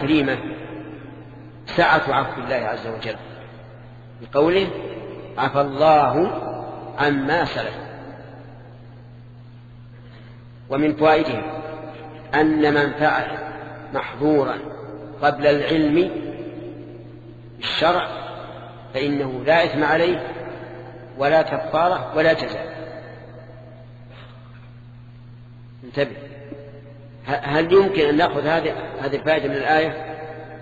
كريمة سعة عفو الله عز وجل بقوله عفى الله عما سلف. ومن فوائده أن من فعل محظورا قبل العلم بالشرع فإنه لا إثم عليه ولا كفارة ولا جزاء. انتبه، هل يمكن أن نأخذ هذه الفائدة من الآية؟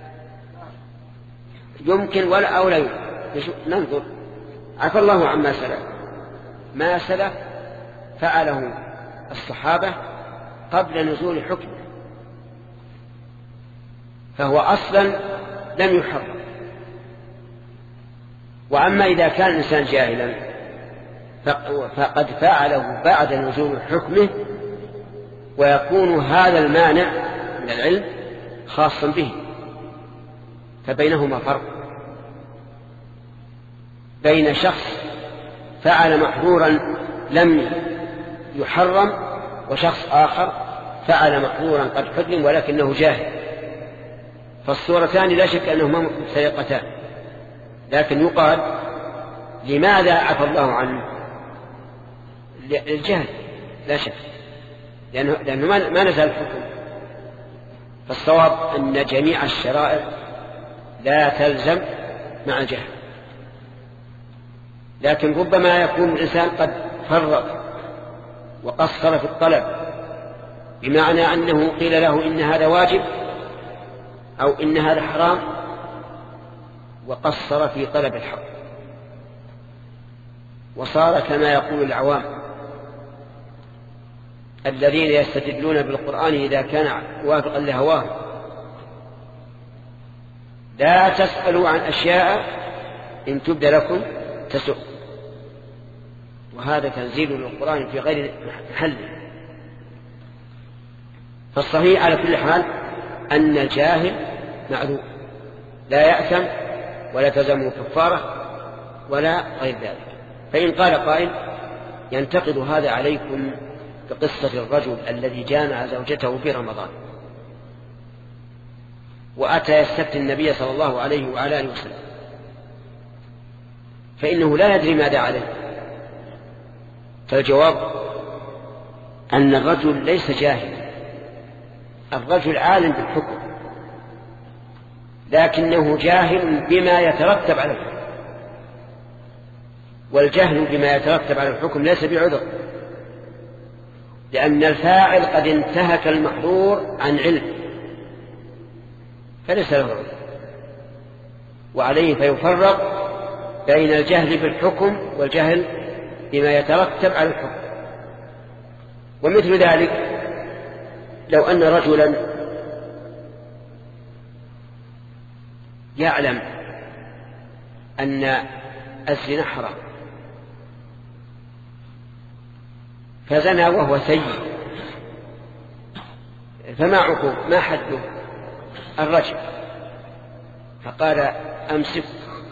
يمكن ولا أو لا يمكن. ننظر. عفى الله عما سلف، ما سلف فعله الصحابة قبل نزول حكمه، فهو أصلا لم يحرم. وأما إذا كان الإنسان جاهلا فقد فعله بعد نزول حكمه، ويكون هذا المانع من العلم خاصا به. فبينهما فرق، بين شخص فعل محظورا لم يحرم وشخص آخر فعل محظورا قد حرم ولكنه جاهل. فالصورتان لا شك أنهما سيقتان، لكن يقال لماذا عفى الله عنه؟ الجهل لا شك، لأنه ما نزل الحكم. فالصواب أن جميع الشرائع لا تلزم مع الجهل، لكن ربما يكون الإنسان قد فرط وقصر في الطلب، بمعنى أنه قيل له إن هذا واجب أو إن هذا حرام وقصر في طلب الحق، وصار كما يقول العوام الذين يستدلون بالقرآن إذا كان وافقا لهواه: لا تسألوا عن أشياء إن تبد لكم تسؤ. وهذا تنزيل للقرآن في غير محله. فالصحيح على كل حال أن الجاهل معذور لا يأثم ولا تلزمه كفارة ولا غير ذلك. فإن قال قائل ينتقد هذا عليكم كقصة الرجل الذي جامع زوجته في رمضان وأتى يستفتي النبي صلى الله عليه وعلى آله وسلم، فإنه لا يدري ماذا عليه. فالجواب أن الرجل ليس جاهلا، الرجل عالم بالحكم، لكنه جاهل بما يترتب على الحكم، والجهل بما يترتب على الحكم ليس بعذر، لأن الفاعل قد انتهك المحظور عن علم فليس له عذر. وعليه فيفرق بين الجهل بالحكم والجهل بما يترتب على الحكم. ومثل ذلك لو أن رجلا يعلم أن الزنا حرام فزنى وهو سيء، فما عقوب؟ ما حده؟ الرجم. فقال أمسك.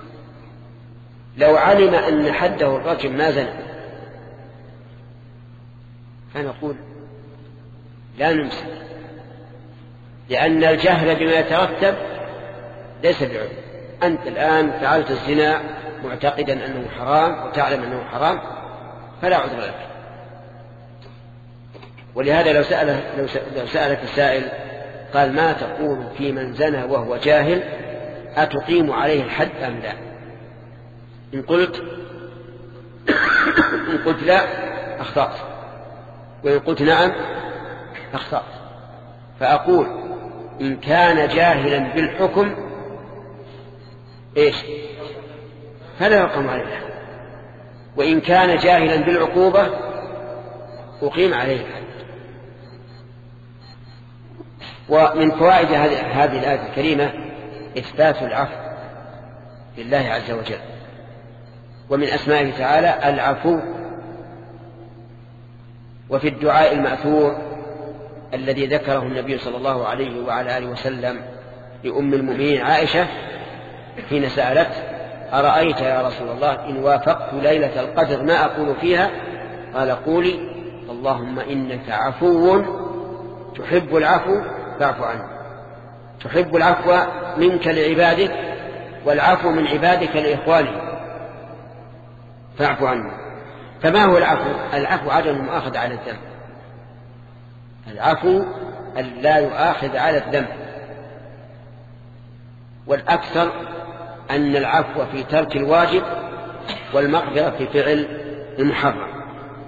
لو علم أن حده الرجم ما زنى فنقول لا نمسك، لأن الجهل بما يترتب ليس بعذر. أنت الآن فعلت الزنا معتقدا أنه حرام وتعلم أنه حرام فلا عذر لك. ولهذا لو سألك السائل قال ما تقول في من زنى وهو جاهل أتقيم عليه الحد أم لا؟ إن قلت لا أخطأت، وإن قلت نعم أخطأت. فأقول إن كان جاهلا بالحكم فلا يقام عليه الحد، وإن كان جاهلا بالعقوبة أقيم عليه الحد. ومن فوائد هذه الآية الكريمة إثبات العفو لله عز وجل، ومن أسمائه تعالى العفو. وفي الدعاء المأثور الذي ذكره النبي صلى الله عليه وعلى آله وسلم لأم المؤمنين عائشة حين سألت أرأيت يا رسول الله إن وافقت ليلة القدر ما أقول فيها؟ قال قولي اللهم إنك عفو تحب العفو فاعف عنه. تحب العفو منك لعبادك والعفو من عبادك لإخوانهم فاعفو عنه. فما هو العفو؟ العفو عدم المؤاخذة على الذنب. العفو أن لا يؤاخذ على الذنب، والأكثر أن العفو في ترك الواجب والمغفرة في فعل المحرم.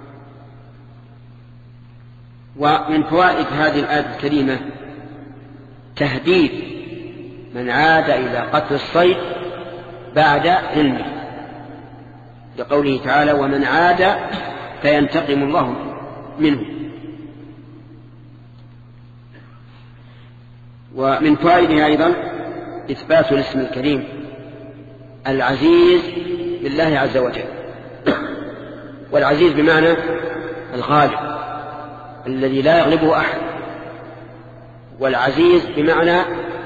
ومن فوائد هذه الآية الكريمة تهديد من عاد إلى قتل الصيد بعد علمه، لقوله تعالى ومن عاد فينتقم الله منه. ومن فوائدها أيضا إثبات الاسم الكريم العزيز لله عز وجل، والعزيز بمعنى الغالب الذي لا يغلبه أحد، والعزيز بمعنى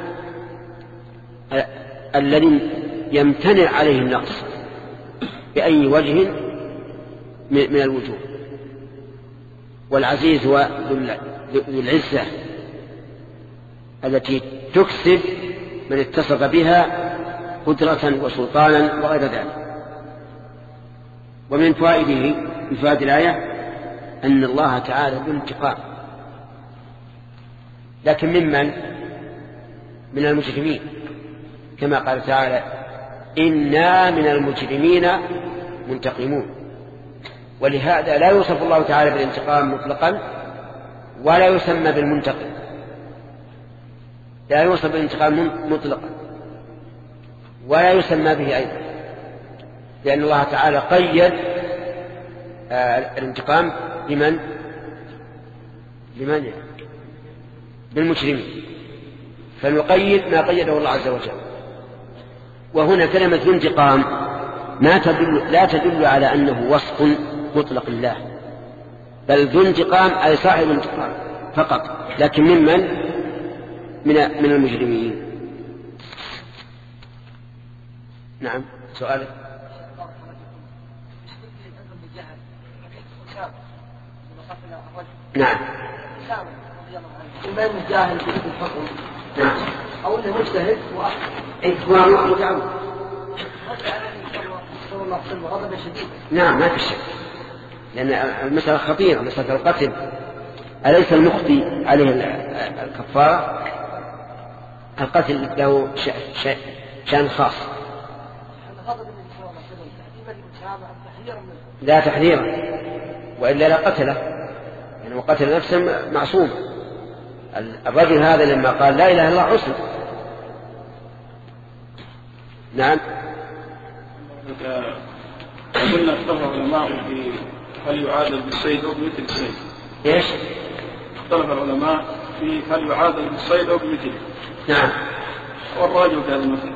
الذي يمتنع عليه النقص بأي وجه من الوجوه. والعزيز هو ذو العزة التي تكسب من اتصف بها قدرة وسلطانا وغير ذلك. ومن فوائده من فوائد الآية أن الله تعالى ذو انتقام، لكن ممن؟ من المجرمين، كما قال تعالى إنا من المجرمين منتقمون. ولهذا لا يوصف الله تعالى بالانتقام مطلقا ولا يسمى بالمنتقم، لا يوصف بالانتقام مطلقا ولا يسمى به أيضا، لأن الله تعالى قيد الانتقام بمن؟ بالمجرمين، فنقيد ما قيده الله عز وجل. وهنا كلمة ذو انتقام لا تدل على أنه وصف مطلق الله، بل ذو انتقام أي صاحب انتقام فقط، لكن من المجرمين. نعم، سؤالك. نعم، إما جاهل بالحكم نعم، أو أنه مجتهد هو متعود. نعم، ما في شك، لأن المسألة خطيرة، مسألة القتل. أليس المخطي عليه الكفارة؟ القتل له شأن خاص. لا تحذيرا، وإلا لا قتله، يعني وقتل نفسه معصوم. الرجل هذا لما قال لا إله إلا الله عصم. نعم. قلنا اختلف العلماء في هل يعادل بالصيد أو بمثل الصيد. ايش؟ اختلف العلماء في هل يعادل بالصيد أو بمثله. نعم. والراجل في هذا المثل.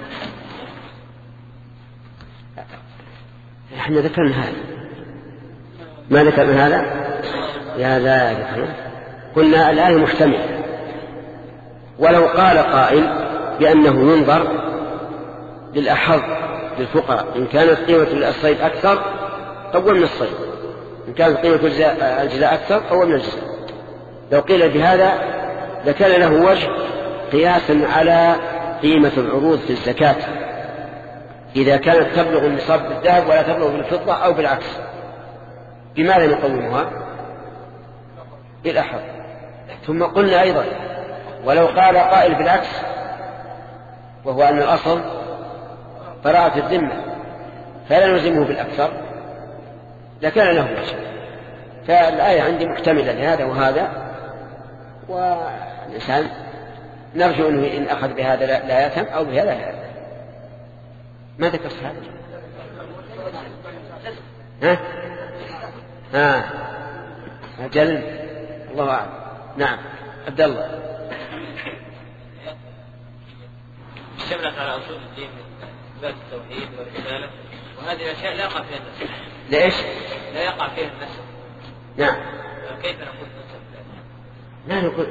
احنا ذكرنا هذا، ما ذكرنا هذا يا ذلك. قلنا الآية محتملة، ولو قال قائل بأنه ينظر للأحظ للفقراء، إن كانت قيمة الصيد أكثر قومنا الصيد، إن كانت قيمة الجزاء أكثر قومنا الجزاء. لو قيل بهذا لكان له وجه قياسا على قيمة العروض في الزكاة إذا كانت تبلغ النصاب بالذهب ولا تبلغ بالفضة أو بالعكس. بماذا نقومها؟ بالأحظ. ثم قلنا أيضا ولو قال قائل بالعكس، وهو أن الأصل براءة الذمة فلا نلزمه بالأكثر، لكان له وجه. فالآية عندي محتملة لهذا وهذا، والإنسان نرجو أنه إن أخذ بهذا لا يأثم أو بهذا لا يأثم. ما ذكرت هذا؟ أجل، الله أعلم. نعم، عبد الله. اشتملت على أصول الدين من إثبات التوحيد والرسالة، وهذه الأشياء لا يقع فيها النسخ. ليش؟ لا يقع فيها النسخ. نعم. كيف نقول نسخ؟ لا نقول.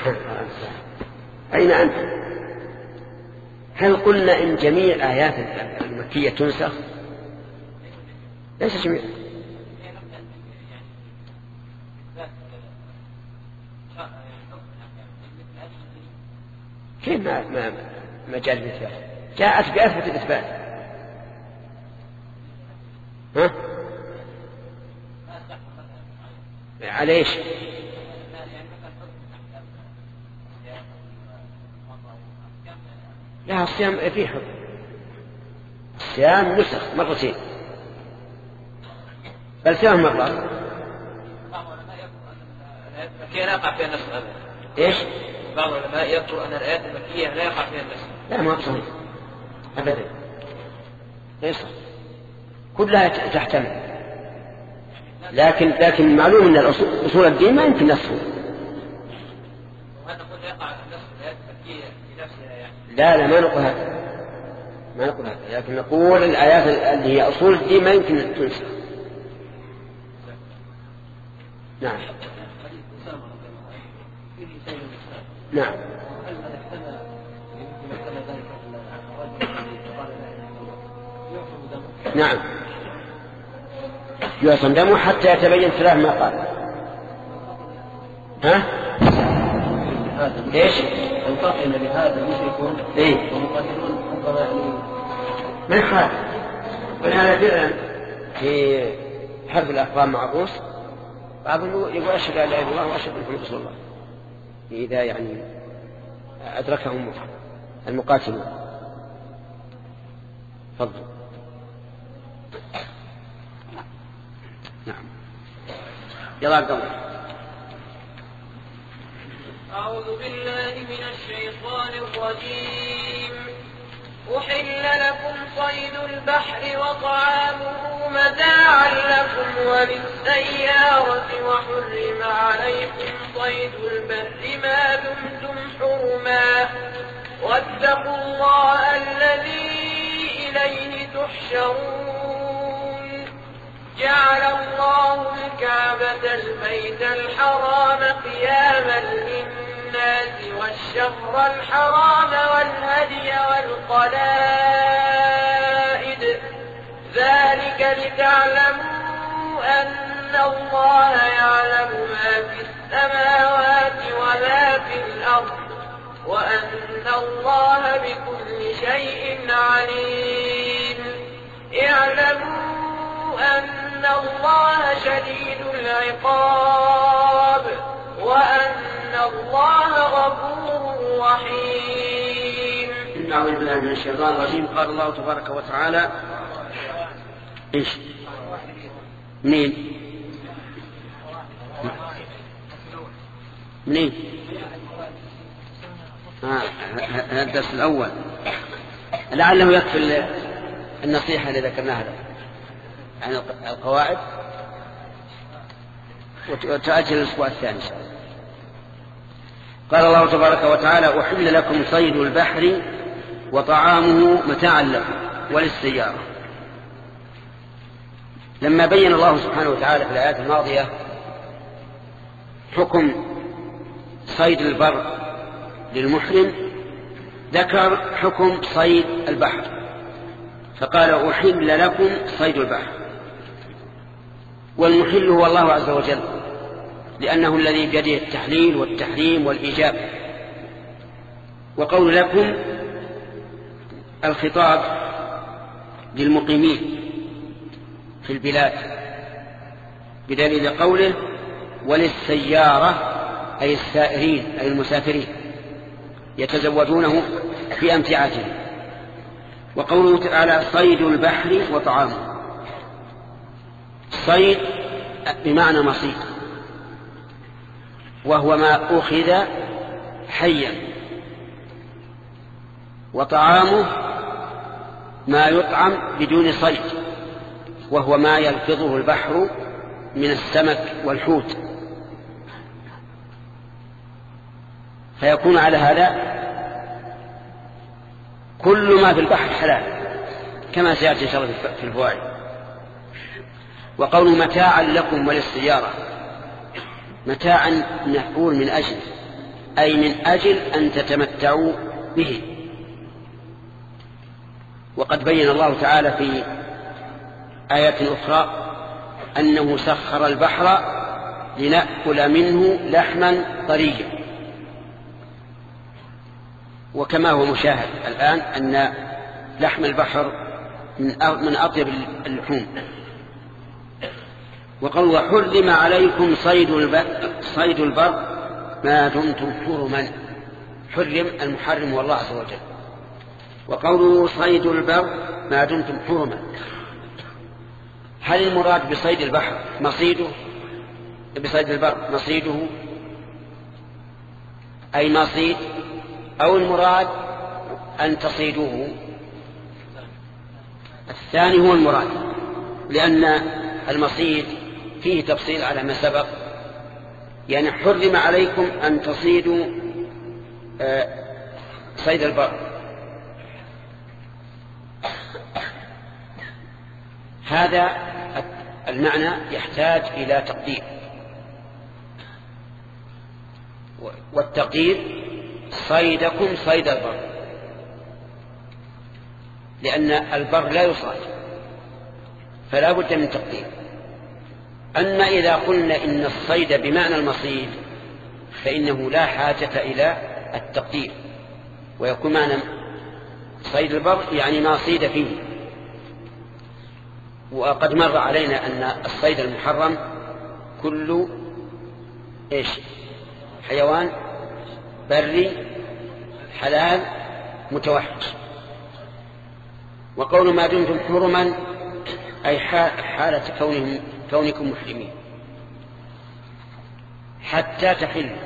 أين أنت؟ هل قلنا إن جميع الآيات المكية تنسخ؟ ليس جميع. كيف ما جاءت بالإثبات؟ جاءت بأثبت الإثبات. ها؟ على ايش؟ لا، الصيام فيه حكم. الصيام نسخ مرتين، بل 3 مرات. المكية لا يقع فيها النسخ أبدا. ايش؟ بعض العلماء يذكر أن الآيات المكية لا يقع فيها النسخ. لا، ما صحيح أبدا، ليس كلها تحتمل، لكن معلوم أن أصول الدين ما يمكن نسخه. وهل نقول يقع النسخ الآيات المكية بنفسها يعني؟ لا، ما نقول هذا، لكن نقول الآيات اللي هي أصول الدين ما يمكن تنسخ. نعم. نعم. نعم، يعصم دمه حتى يتبين خلاف ما قال. ها؟ ايش؟ ينتقل لهذا المشركون ومقاتلون ربما يعني ما يخالف. ولهذا فعلا في حرب الأفغان مع الروس بعضهم يقول أشهد أن لا إله إلا الله وأشهد أن محمدا رسول الله، إذا يعني أدركهم المقاتلون. تفضل. نعم. يلا عبد الله. أعوذ بالله من الشيطان الرجيم. أحل لكم صيد البحر وطعامه متاعا لكم وللسيارة وحرم عليكم صيد البر ما دمتم حرما واتقوا الله الذي إليه تحشرون. جعل الله الكعبة البيت الحرام قياما للناس والشهر الحرام والهدي والقلائد ذلك لتعلموا أن الله يعلم ما في السماوات وما في الأرض وأن الله بكل شيء عليم. اعلموا أن الله شديد العقاب وأن الله غفور رحيم. أعوذ بالله من الشيطان الرجيم. قال الله تبارك وتعالى إيش؟ منين؟ هذا الدرس الأول، لعله يكفي النصيحة اللي ذكرناها عن القواعد، وتأجل الأسبوع الثاني إن شاء الله. قال الله تبارك وتعالى: أحل لكم صيد البحر وطعامه متاعا لكم وللسيارة. لما بين الله سبحانه وتعالى في الآيات الماضية حكم صيد البر للمحرم، ذكر حكم صيد البحر فقال: أحل لكم صيد البحر. والمحل هو الله عز وجل، لأنه الذي بيده التحليل والتحريم والإيجاب. وقول لكم الخطاب للمقيمين في البلاد، بدليل قوله: وللسيارة، أي السائرين أي المسافرين يتزودونه في أمتعتهم. وقوله تعالى: صيد البحر وطعامه. صيد بمعنى مصيد، وهو ما أخذ حيا، وطعامه ما يطعم بدون صيد، وهو ما يلفظه البحر من السمك والحوت. فيكون على هذا كل ما في البحر حلال، كما سيأتي إن شاء الله في الفوائد. وقوله متاعا لكم وللسيارة، متاعا نقول من أجل، أي من أجل أن تتمتعوا به. وقد بين الله تعالى في آيات أخرى أنه سخر البحر لنأكل منه لحما طريا. وكما هو مشاهد الآن أن لحم البحر من أطيب اللحوم. وقال وحرم عليكم صيد البر ما دمتم حرما. حرم المحرم والله عز وجل. وقوله صيد البر ما دمتم حرما، هل المراد بصيد البحر مصيده، بصيد البر مصيده أي مصيد، أو المراد أن تصيدوه؟ الثاني هو المراد، لأن المصيد فيه تفصيل على ما سبق. يعني حرم عليكم أن تصيدوا صيد البر. هذا المعنى يحتاج إلى تقدير، والتقدير صيدكم صيد البر، لأن البر لا يصاد فلا بد من تقدير. أما إذا قلنا إن الصيد بمعنى المصيد فإنه لا حاجة إلى التقدير، ويكون معنى صيد البر يعني ما صيد فيه. وقد مر علينا أن الصيد المحرم كل حيوان بري حلال متوحش. وقول ما دمتم حرما أي حالة كونكم محرمين حتى تحلوا.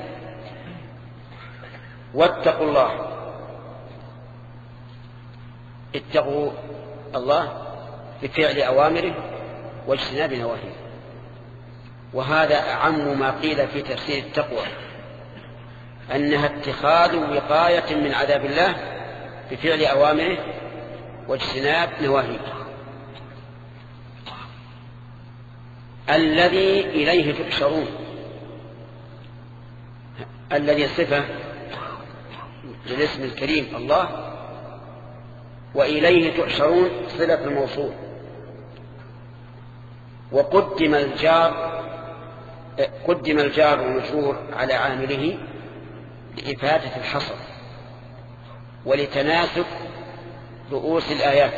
واتقوا الله، اتقوا الله بفعل أوامره واجتناب نواهيه. وهذا أعم ما قيل في تفسير التقوى، أنها اتخاذ وقاية من عذاب الله بفعل أوامره واجتناب نواهيه. الذي إليه تحشرون، الذي صفة للاسم الكريم الله، وإليه تحشرون صلة الموصول. وقدم الجار والمجرور على عامله لإفادة الحصر ولتناسب رؤوس الآيات،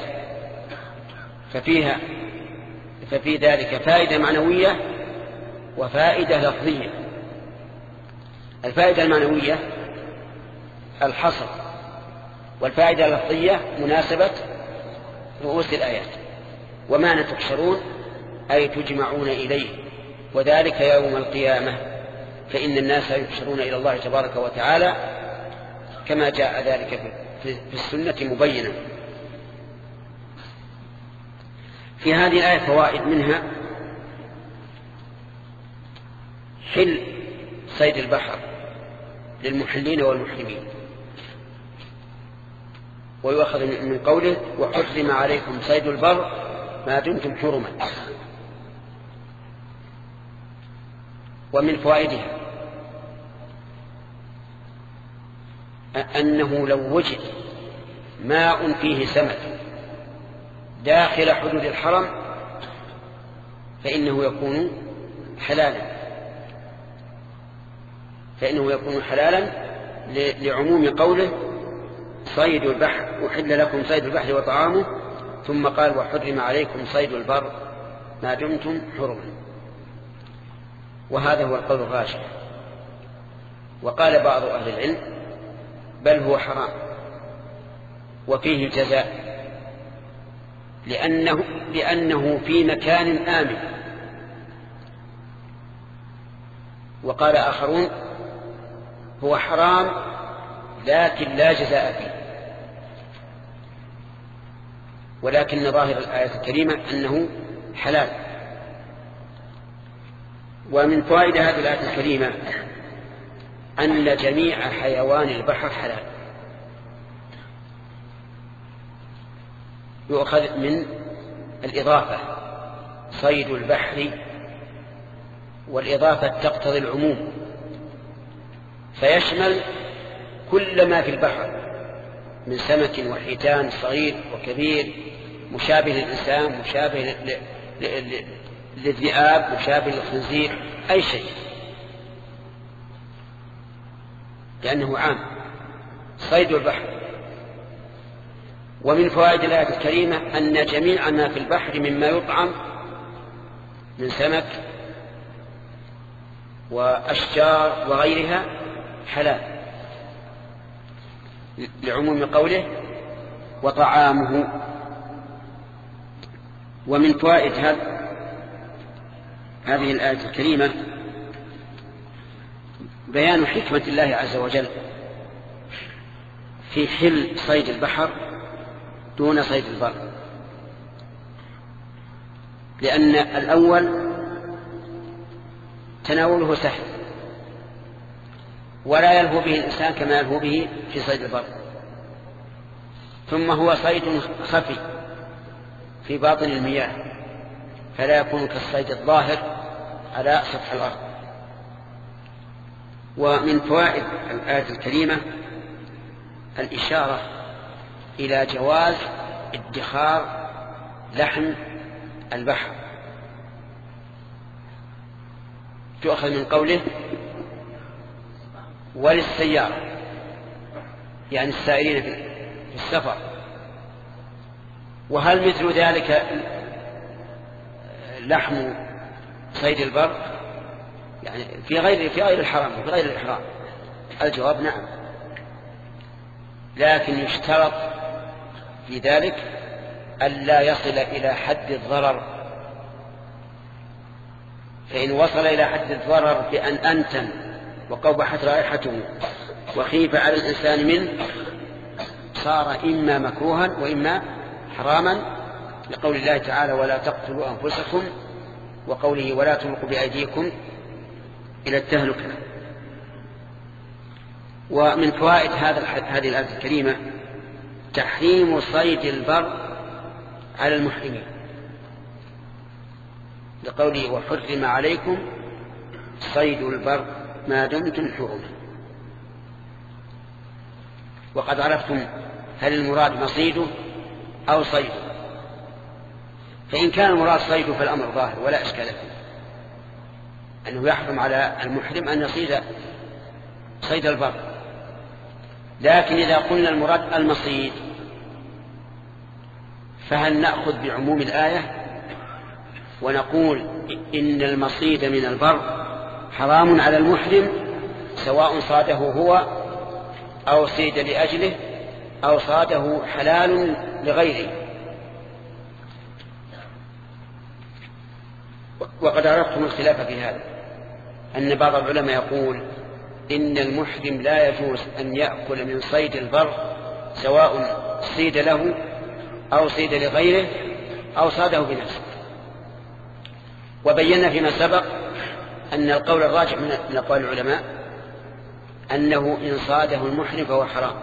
ففي ذلك فائدة معنوية وفائدة لفظية. الفائدة المعنوية الحصر، والفائدة اللفظية مناسبة رؤوس الآيات. ومعنى تحشرون أي تجمعون إليه، وذلك يوم القيامة، فإن الناس يحشرون إلى الله تبارك وتعالى كما جاء ذلك في السنة مبينا. في هذه الآية فوائد، منها حل صيد البحر للمحلين والمحرمين، ويؤخذ من قوله وحرم عليكم صيد البر ما دمتم حرما. ومن فوائدها أنه لو وجد ماء فيه سمك داخل حدود الحرم فإنه يكون حلالا، لعموم قوله صيد البحر أحل لكم صيد البحر وطعامه، ثم قال وحرم عليكم صيد البر ما دمتم حرما. وهذا هو القول الراجح. وقال بعض أهل العلم بل هو حرام وفيه جزاء، لأنه في مكان آمن. وقال آخرون هو حرام لكن لا جزاء فيه، ولكن ظاهر الآية الكريمة أنه حلال. ومن فوائد هذه الآية الكريمة أن جميع حيوان البحر حلال. يؤخذ من الإضافة صيد البحر، والإضافة تقتضي العموم فيشمل كل ما في البحر من سمك وحيتان صغير وكبير، مشابه للإنسان، مشابه للذئاب، مشابه للخنزير، أي شيء، لأنه عام. صيد البحر. ومن فوائد الآية الكريمة أن جميع ما في البحر مما يطعم من سمك وأشجار وغيرها حلال، لعموم قوله وطعامه. ومن فوائد هذه الآية الكريمة بيان حكمة الله عز وجل في حل صيد البحر دون صيد البر، لأن الأول تناوله سهل ولا يلهو به الإنسان كما يلهو به في صيد البر، ثم هو صيد خفي في باطن المياه فلا يكون كالصيد الظاهر على سطح الأرض. ومن فوائد الآية الكريمة الإشارة إلى جواز ادخار لحم البحر، تؤخذ من قوله وللسيارة، يعني السائرين في السفر. وهل مثل ذلك لحم صيد البر يعني في غير الحرام وفي غير الإحرام؟ الجواب نعم، لكن يشترط في ذلك ألا يصل إلى حد الضرر، فإن وصل إلى حد الضرر بأن أنتن وقوبحت رائحته وخيف على الإنسان منه صار إما مكروها وإما حراما، لقول الله تعالى ولا تقتلوا أنفسكم، وقوله ولا تلقوا بأيديكم إلى التهلكة. ومن فوائد هذه الآية الكريمة تحريم صيد البر على المحرمين، لقوله وحرم عليكم صيد البر ما دمتم حرما. وقد عرفتم هل المراد مصيده أو صيده، فإن كان المراد صيده فالأمر ظاهر ولا إشكال فيه، أنه يحرم على المحرم أن يصيد صيد البر. لكن إذا قلنا المراد المصيد فهل نأخذ بعموم الآية ونقول إن المصيد من البر حرام على المحرم سواء صاده هو أو صيد لأجله أو صاده حلال لغيره؟ وقد عرفتم الخلاف في هذا، أن بعض العلماء يقول إن المحرم لا يجوز أن يأكل من صيد البر سواء صيد له أو صيد لغيره أو صاده بنفسه. وبينا فيما سبق أن القول الراجح من أقوال العلماء أنه إن صاده المحرم فهو حرام،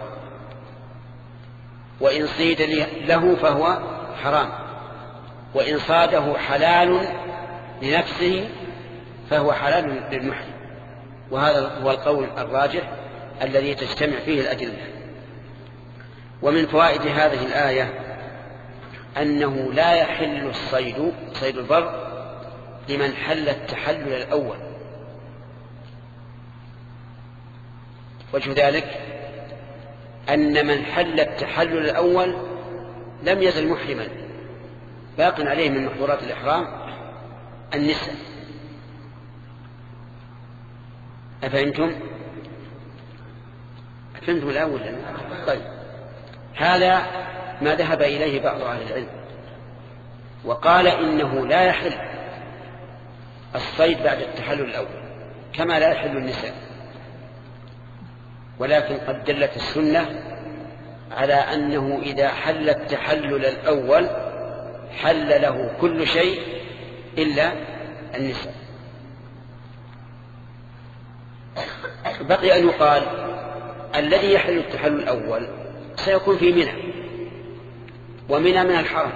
وإن صيد له فهو حرام، وإن صاده حلال لنفسه فهو حلال للمحرم. وهذا هو القول الراجح الذي تجتمع فيه الأدلة. ومن فوائد هذه الآية أنه لا يحل صيد البر لمن حل التحلل الأول. وجه ذلك أن من حل التحلل الأول لم يزل محرما، باق عليه من محظورات الإحرام النساء. أفهمتم الأول؟ طيب، هذا ما ذهب إليه بعض أهل العلم، وقال إنه لا يحل الصيد بعد التحلل الأول كما لا يحل النساء. ولكن قد دلت السنة على أنه إذا حل التحلل الأول حل له كل شيء إلا النساء. بقي أن يقال الذي يحل التحلل الأول سيكون في منى، ومنى من الحرم،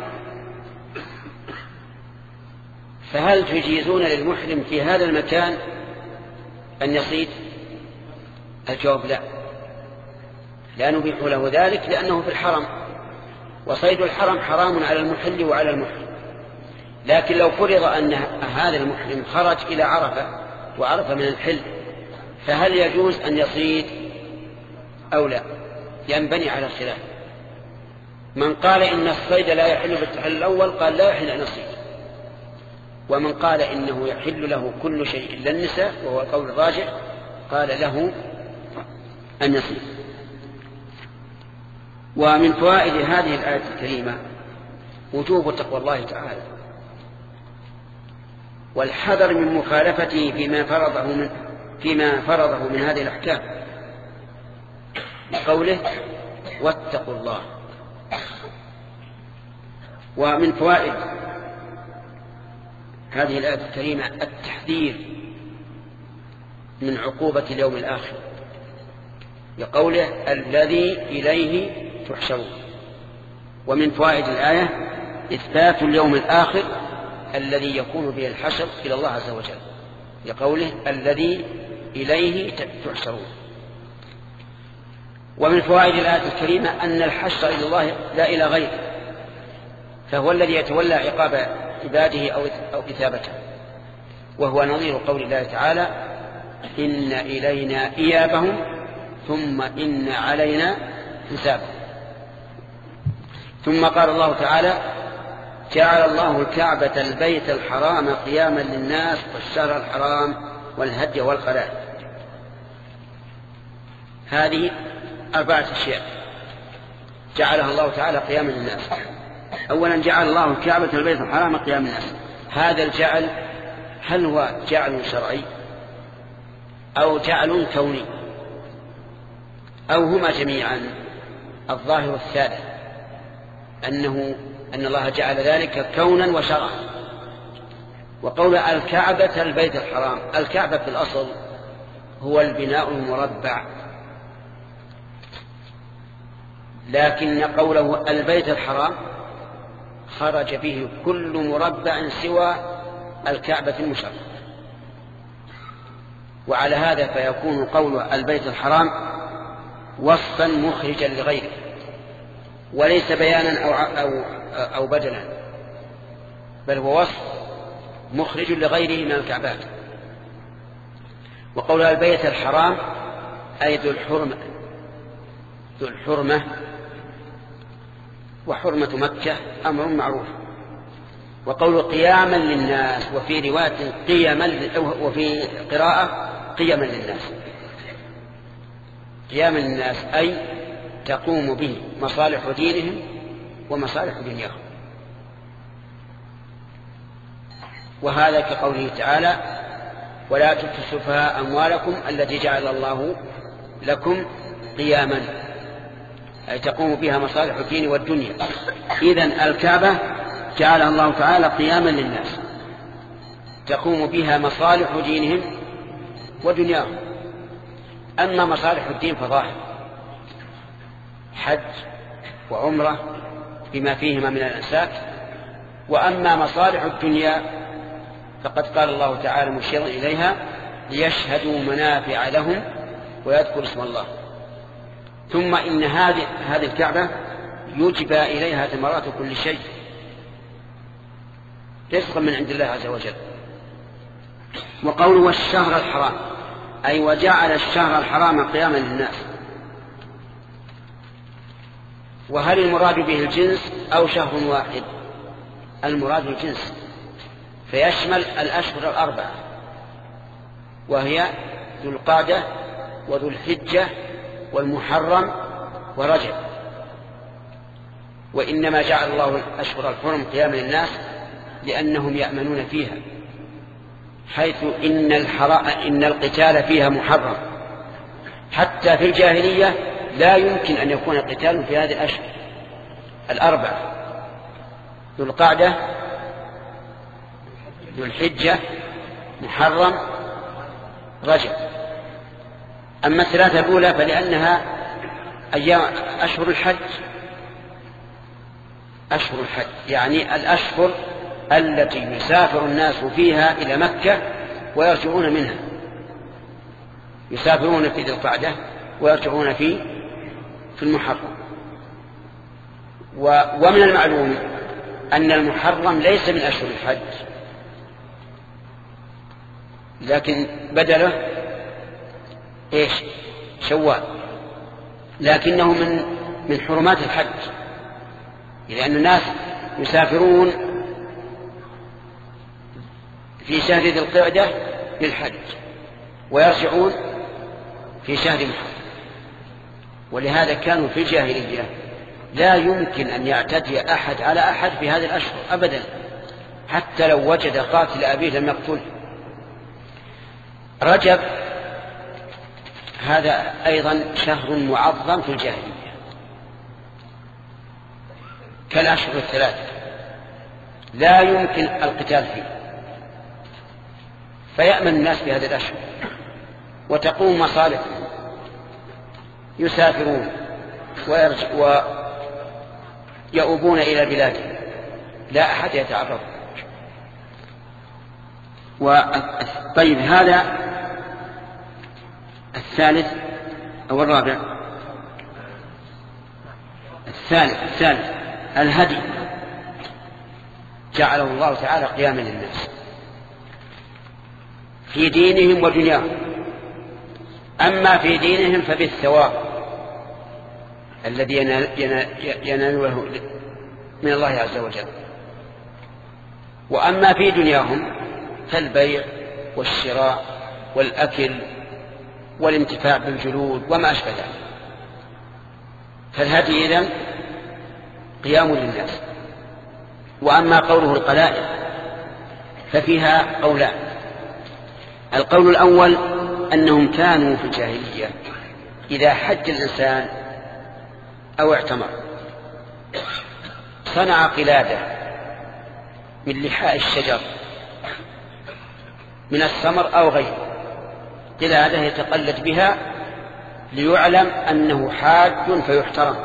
فهل تجيزون للمحرم في هذا المكان أن يصيد؟ الجواب لا نبيح له ذلك لأنه في الحرم، وصيد الحرم حرام على المحل وعلى المحرم. لكن لو فرض أن هذا المحرم خرج إلى عرفة وعرفة من الحل، فهل يجوز أن يصيد أو لا؟ ينبني على خلاف. من قال إن الصيد لا يحل بالتحلل الأول قال لا يحل أن الصيد، ومن قال إنه يحل له كل شيء إلا النساء وهو القول الراجح قال له أن يصيد. ومن فوائد هذه الآية الكريمة وجوب تقوى الله تعالى والحذر من مخالفته فيما فرضه من هذه الأحكام، بقوله واتقوا الله. ومن فوائد هذه الآية الكريمة التحذير من عقوبة اليوم الآخر، بقوله الذي إليه تحشرون. ومن فوائد الآية إثبات اليوم الآخر الذي يكون به الحشر إلى الله عز وجل، بقوله الذي إليه تحشرون. ومن فوائد الآية الكريمة أن الحشر إلى الله لا إلى غيره، فهو الذي يتولى عقاب عباده أو إثابته، وهو نظير قول الله تعالى إن إلينا إيابهم ثم إن علينا حسابهم. ثم قال الله تعالى جعل الله الكعبة البيت الحرام قياما للناس والشهر الحرام والهدي والقلائد. هذه 4 أشياء جعلها الله تعالى قياما للناس. أولا جعل الله الكعبة البيت الحرام قياما للناس. هذا الجعل هل هو جعل شرعي أو جعل كوني أو هما جميعا؟ الظاهر الثالث أن الله جعل ذلك كونا وشرعا. وقول الكعبة البيت الحرام، الكعبة في الأصل هو البناء المربع، لكن قوله البيت الحرام خرج به كل مربع سوى الكعبة المشرفة. وعلى هذا فيكون قول البيت الحرام وصفا مخرجا لغيره، وليس بيانا أو بدلا، بل هو وصف مخرج لغيره من الكعبات. وقول البيت الحرام أي ذو الحرمة، وحرمة مكة أمر معروف. وقول قياما للناس، وفي رواية وفي قراءة قياما للناس. قياما للناس أي تقوم به مصالح دينهم ومصالح دنياهم. وهذا كقوله تعالى ولا تؤتوا السفهاء أموالكم التي جعل الله لكم قياما، أي تقوم بها مصالح الدين والدنيا. إذن الكعبة جعلها الله تعالى قياما للناس تقوم بها مصالح دينهم ودنياهم. أما مصالح الدين فظاهر، حج وعمرة بما فيهما من الأنساك. وأما مصالح الدنيا فقد قال الله تعالى مشيرا إليها ليشهدوا منافع لهم ويذكر اسم الله. ثم إن هذه الكعبة يجبى إليها ثمرات كل شيء رزقا من عند الله عز وجل. وقوله والشهر الحرام أي وجعل الشهر الحرام قياما للناس. وهل المراد به الجنس أو شهر واحد؟ المراد الجنس، فيشمل الأشهر 4، وهي ذو القعدة وذو الحجة والمحرم ورجب. وإنما جعل الله الأشهر الحرم قياما للناس لأنهم يأمنون فيها، حيث إن القتال فيها محرم. حتى في الجاهلية لا يمكن أن يكون القتال في هذه الأشهر 4: ذو القعدة، ذو الحجة، محرم، رجب. أما 3 الأولى فلأنها أيام أشهر الحج، أشهر الحج يعني الأشهر التي يسافر الناس فيها إلى مكة ويرجعون منها، يسافرون في ذي القعدة ويرجعون في المحرم. ومن المعلوم أن المحرم ليس من أشهر الحج، لكن بدله إيش؟ شوال. لكنه من حرمات الحج، لأن الناس يسافرون في شهر ذي القعدة للحج ويرجعون في شهر محرم، ولهذا كانوا في الجاهلية لا يمكن أن يعتدي أحد على أحد في هذه الأشهر أبدا، حتى لو وجد قاتل أبيه لم يقتله. رجب هذا أيضا شهر معظم في الجاهلية كالأشهر الثلاثة، لا يمكن القتال فيه، فيأمن الناس في هذه الأشهر وتقوم مصالحهم، يسافرون ويؤوبون إلى بلادهم، لا أحد يتعرض. طيب هذا الثالث أو الرابع؟ الثالث الهدي جعله الله تعالى قياما للناس في دينهم ودنياهم. أما في دينهم فبالثواب الذي يناله من الله عز وجل، وأما في دنياهم فالبيع والشراء والأكل والانتفاع بالجلود وما أشبه ذلك. فالهدي إذن قيام للناس. وأما قوله القلائد ففيها قولان. القول الأول أنهم كانوا في الجاهلية إذا حج الإنسان أو اعتمر صنع قلادة من لحاء الشجر من السمر أو غيره، قلادة يتقلد بها ليعلم أنه حاج فيحترم.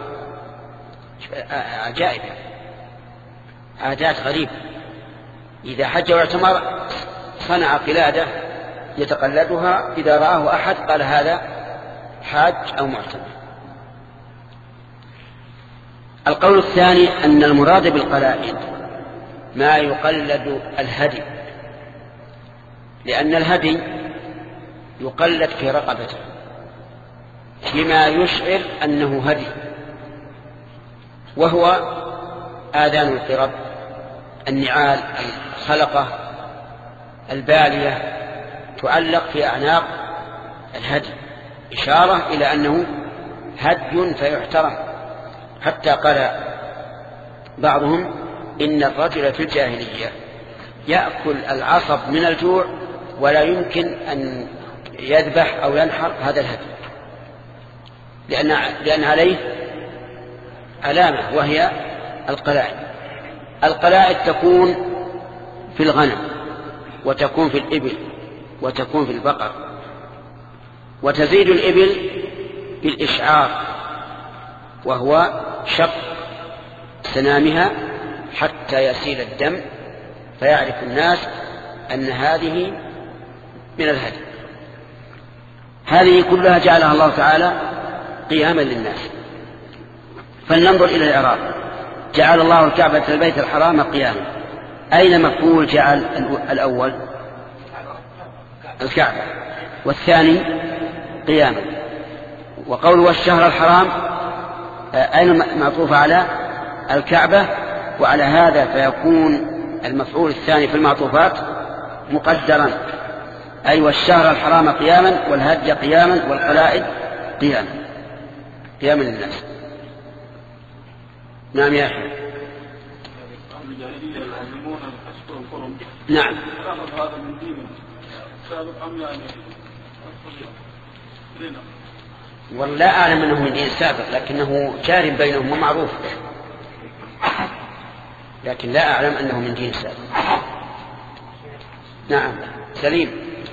عجائب، عادات غريبة. إذا حج واعتمر صنع قلادة يتقلدها، إذا رآه أحد قال هذا حاج أو معتمر. القول الثاني أن المراد بالقلائد ما يقلد الهدي، لأن الهدي يقلد في رقبته فيما يشعر أنه هدي، وهو آذان القرب، النعال، الخلقة، البالية تعلق في أعناق الهدي إشارة إلى أنه هدي فيحترم. حتى قال بعضهم إن الرجل في الجاهلية يأكل العصب من الجوع ولا يمكن أن يذبح أو ينحر هذا الهدي، لأن عليه علامة وهي القلائد. القلائد تكون في الغنم وتكون في الإبل وتكون في البقر، وتزيد الإبل بالإشعار وهو شق سنامها حتى يسيل الدم فيعرف الناس أن هذه من الهدي. هذه كلها جعلها الله تعالى قياما للناس. فلننظر إلى الإعراب. جعل الله الكعبة البيت الحرام قياما. أين مفعول جعل الأول؟ الكعبة، والثاني قياما. وقوله والشهر الحرام أين معطوف على الكعبة؟ وعلى هذا فيكون المفعول الثاني في المعطوفات مقدرا، أي والشهر الحرام قياما، والهدي قياما، والقلائد قياما للناس. نعم يا أخي. نعم. والله أعلم أنه من دين سابق، لكنه جار بينهم ومعروف، لكن لا أعلم أنه من دين سابق. نعم سليم.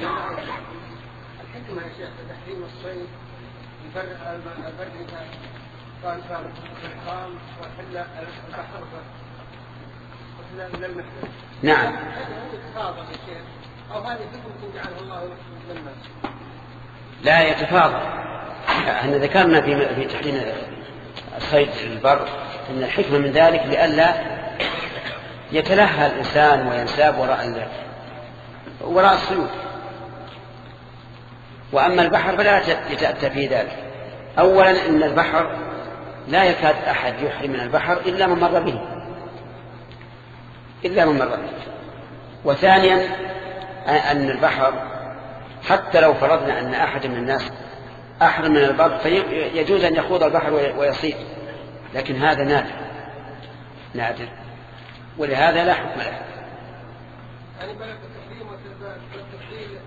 الحكمة يا شيخ تحريم الصيد يفرق البر قال الحرام وحل البحر وحل المحرم. نعم. هذا يتفاضل يا شيخ أو هذه حكمة جعله الله للناس؟ لا يتفاضل. احنا ذكرنا في تحريم الصيد في البر ان الحكمة من ذلك لئلا يتلهى الإنسان وينساب وراء الصيود. وأما البحر فلا يتأتى في ذلك، أولا إن البحر لا يكاد أحد يحرم من البحر إلا من مر به وثانيا أن البحر حتى لو فرضنا أن أحد من الناس أحرم من البر فيجوز أن يخوض البحر ويصيد، لكن هذا نادر ولهذا لا حكم له. يعني بلد التحريم والتفضيل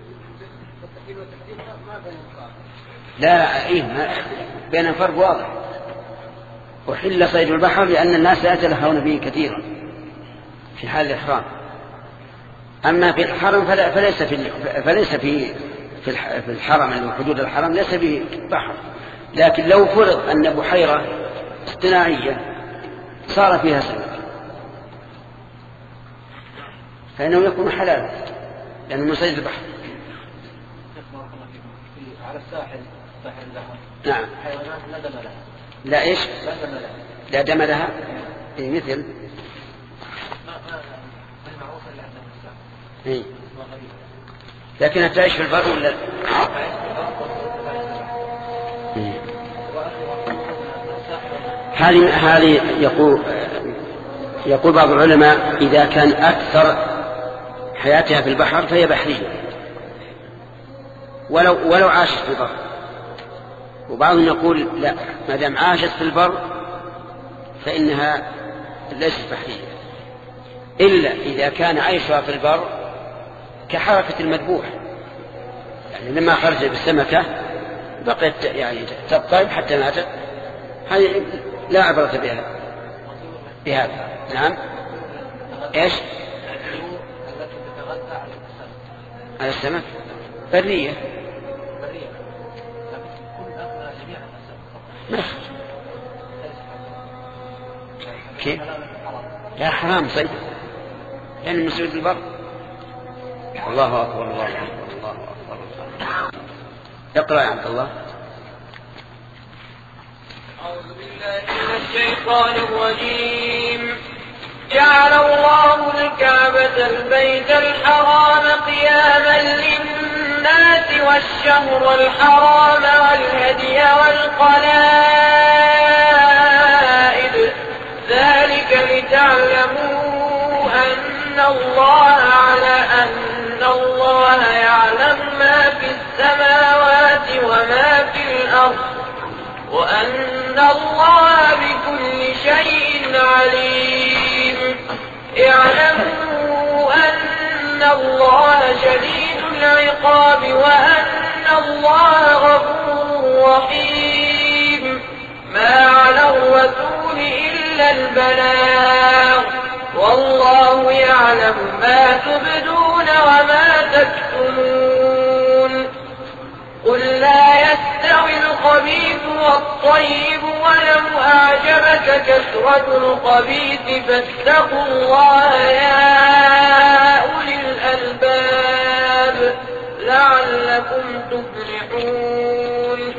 ما بين الفرق. لا بين فرق واضح. وحل صيد البحر لأن الناس لا يتلهون به كثيرا في حال الإحرام. أما في الحرم فليس في الحرم اللي حدود الحرم ليس به بحر، لكن لو فرض أن بحيرة اصطناعية صار فيها سمك فإنه يكون حلالا لأنه من صيد البحر. على الساحل البحر نعم. حيوانات لا دم لها. لا إيش؟ لا دم لها. مثل لكنها تعيش في البر ولا هذه يقول بعض العلماء إذا كان أكثر حياتها في البحر فهي بحرية ولو عاشت في البر. وبعضهم يقول لا، ما دام عاشت في البر فإنها ليست بحرية، إلا إذا كان عيشها في البر كحركة المذبوح، يعني لما خرج بالسمكة بقيت يعني تطيب حتى ماتت، هذه لا عبرة بهذا. نعم. ايش؟ على السمك برية. كيف؟ لا حرام صيد لأن مسعود البر. الله أكبر الله أكبر الله أكبر. اقرأ يا عبد الله. أعوذ بالله من الشيطان الرجيم. جعل الله الكعبة البيت الحرام قياما للناس والشهر الحرام والهدي والقلائد ذلك لتعلموا أن الله يعلم ما في السماوات وما في الأرض وأن الله بكل شيء عليم. اعلموا أن الله شديد العقاب وأن الله غفور رحيم. ما على الرسول إلا البلاغ والله يعلم ما تبدون وما تكتمون. قل لا يستوي الخبيث والطيب ولو أعجبك كثرة الخبيث فاتقوا الله يا أولي الألباب لعلكم تفلحون.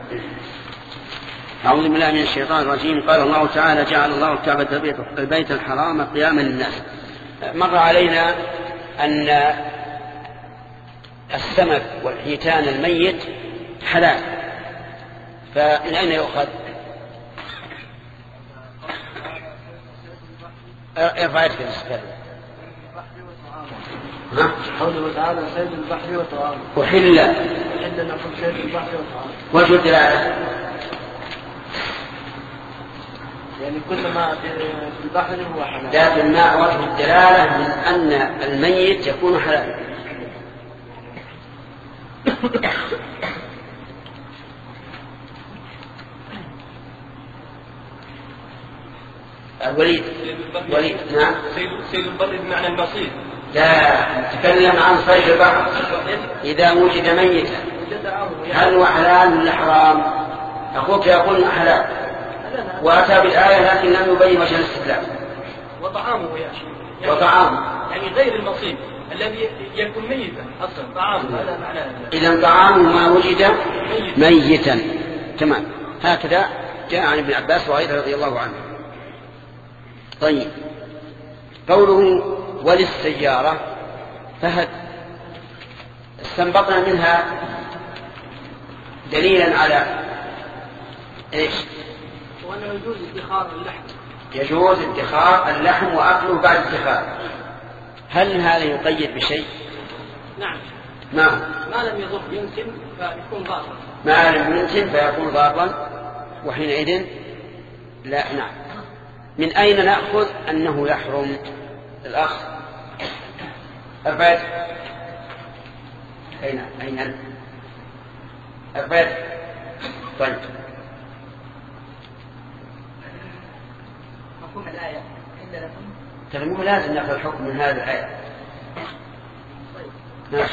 أعوذ بالله من الشيطان الرجيم. قال الله تعالى جعل الله الكعبة البيت الحرام قياما للناس. مر علينا أن السمك والحيتان الميت حلال، فمن أين يؤخذ؟ ارفع يدك قوله تعالى صيد البحر وطعامه. وحل لكم صيد البحر وطعامه. وجه الدلالة يعني كل ما في البحر هو حلال. لكن ما وجه الدلالة من أن الميت يكون حلالا. الوليد نعم. سيد البر بمعنى المصيد. لا، نتكلم عن صيد البحر إذا وجد ميتا هل هو حلال ولا حرام؟ أخوك يقول حلال وأتى بالآية لكن لم يبين وجه الاستدلال. وطعامه يا شيخ وطعامه يعني غير المصيد الذي يكون ميتا أصلا طعامه هذا معناه. إذا طعامه ما وجد ميتا. تمام. هكذا جاء عن ابن عباس وغيره رضي الله عنه. طيب، قوله وللسيارة فهد استنبطنا منها دليلا على إيش؟ وأنه يجوز ادخار اللحم. يجوز ادخار اللحم وأكله بعد ادخار. هل هذا يقيد بشيء؟ نعم. ما لم يضر يمكن فيكون ضارا. ما لم يمكن فيكون ضارا، وحينئذ لا. نعم. من أين نأخذ أنه يحرم؟ الأخ أربعة. أين أربعة؟ طيب، مفهوم الآية عند لكم ترى مو لازم نأخذ الحكم من هذه الآية. نعم.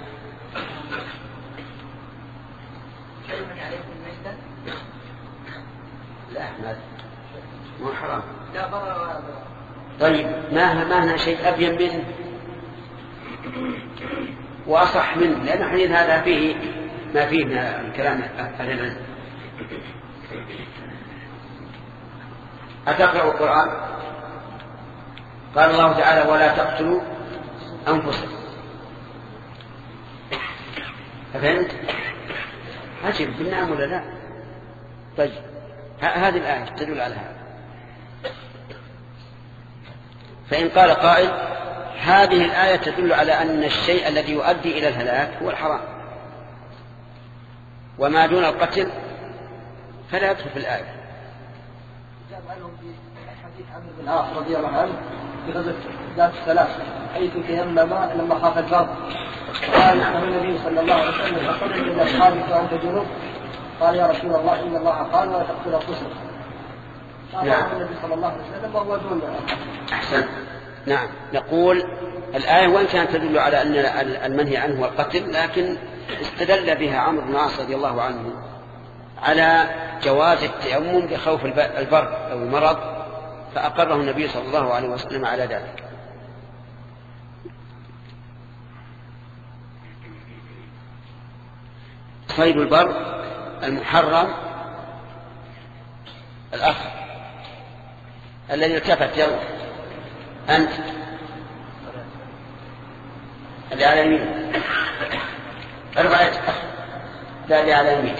لا مو حرام. لا ضرر ولا ضرر. طيب، ما هنا شيء أبين منه وأصح منه، لأن حديث هذا فيه ما فيه من الكلام أهل العلم. أتقرأ القرآن؟ قال الله تعالى: ولا تقتلوا أنفسكم. فهمت؟ عجب، بالنعم ولا لا؟ طيب، هذه الآية تدل على هذا. فإن قال قائل: هذه الآية تدل على أن الشيء الذي يؤدي إلى الهلاك هو الحرام، وما دون القتل فلا يدخل في الآية. جاء عنهم في حديث عمرو بن العاص رضي الله عنه في غزوة ذات الثلاث، حيث تيمم لما خاف البرد، قال له النبي صلى الله عليه وسلم: فخرج إلى أصحابك وأنت جنوب؟ قال: يا رسول الله، إن الله قال: ولا تقتلوا أنفسكم. قال النبي صلى الله عليه وسلم: وهو دون. أحسن. نعم، نقول الآية وإن كانت تدل على أن المنهي عنه هو القتل، لكن استدل بها عمرو بن العاص رضي الله عنه على جواز التيمم بخوف البرد أو المرض، فأقره النبي صلى الله عليه وسلم على ذلك. صيد البر المحرم الأخ الذي التفت، يلا أنت اللي على يمين، أربعة، لا اللي على يمين.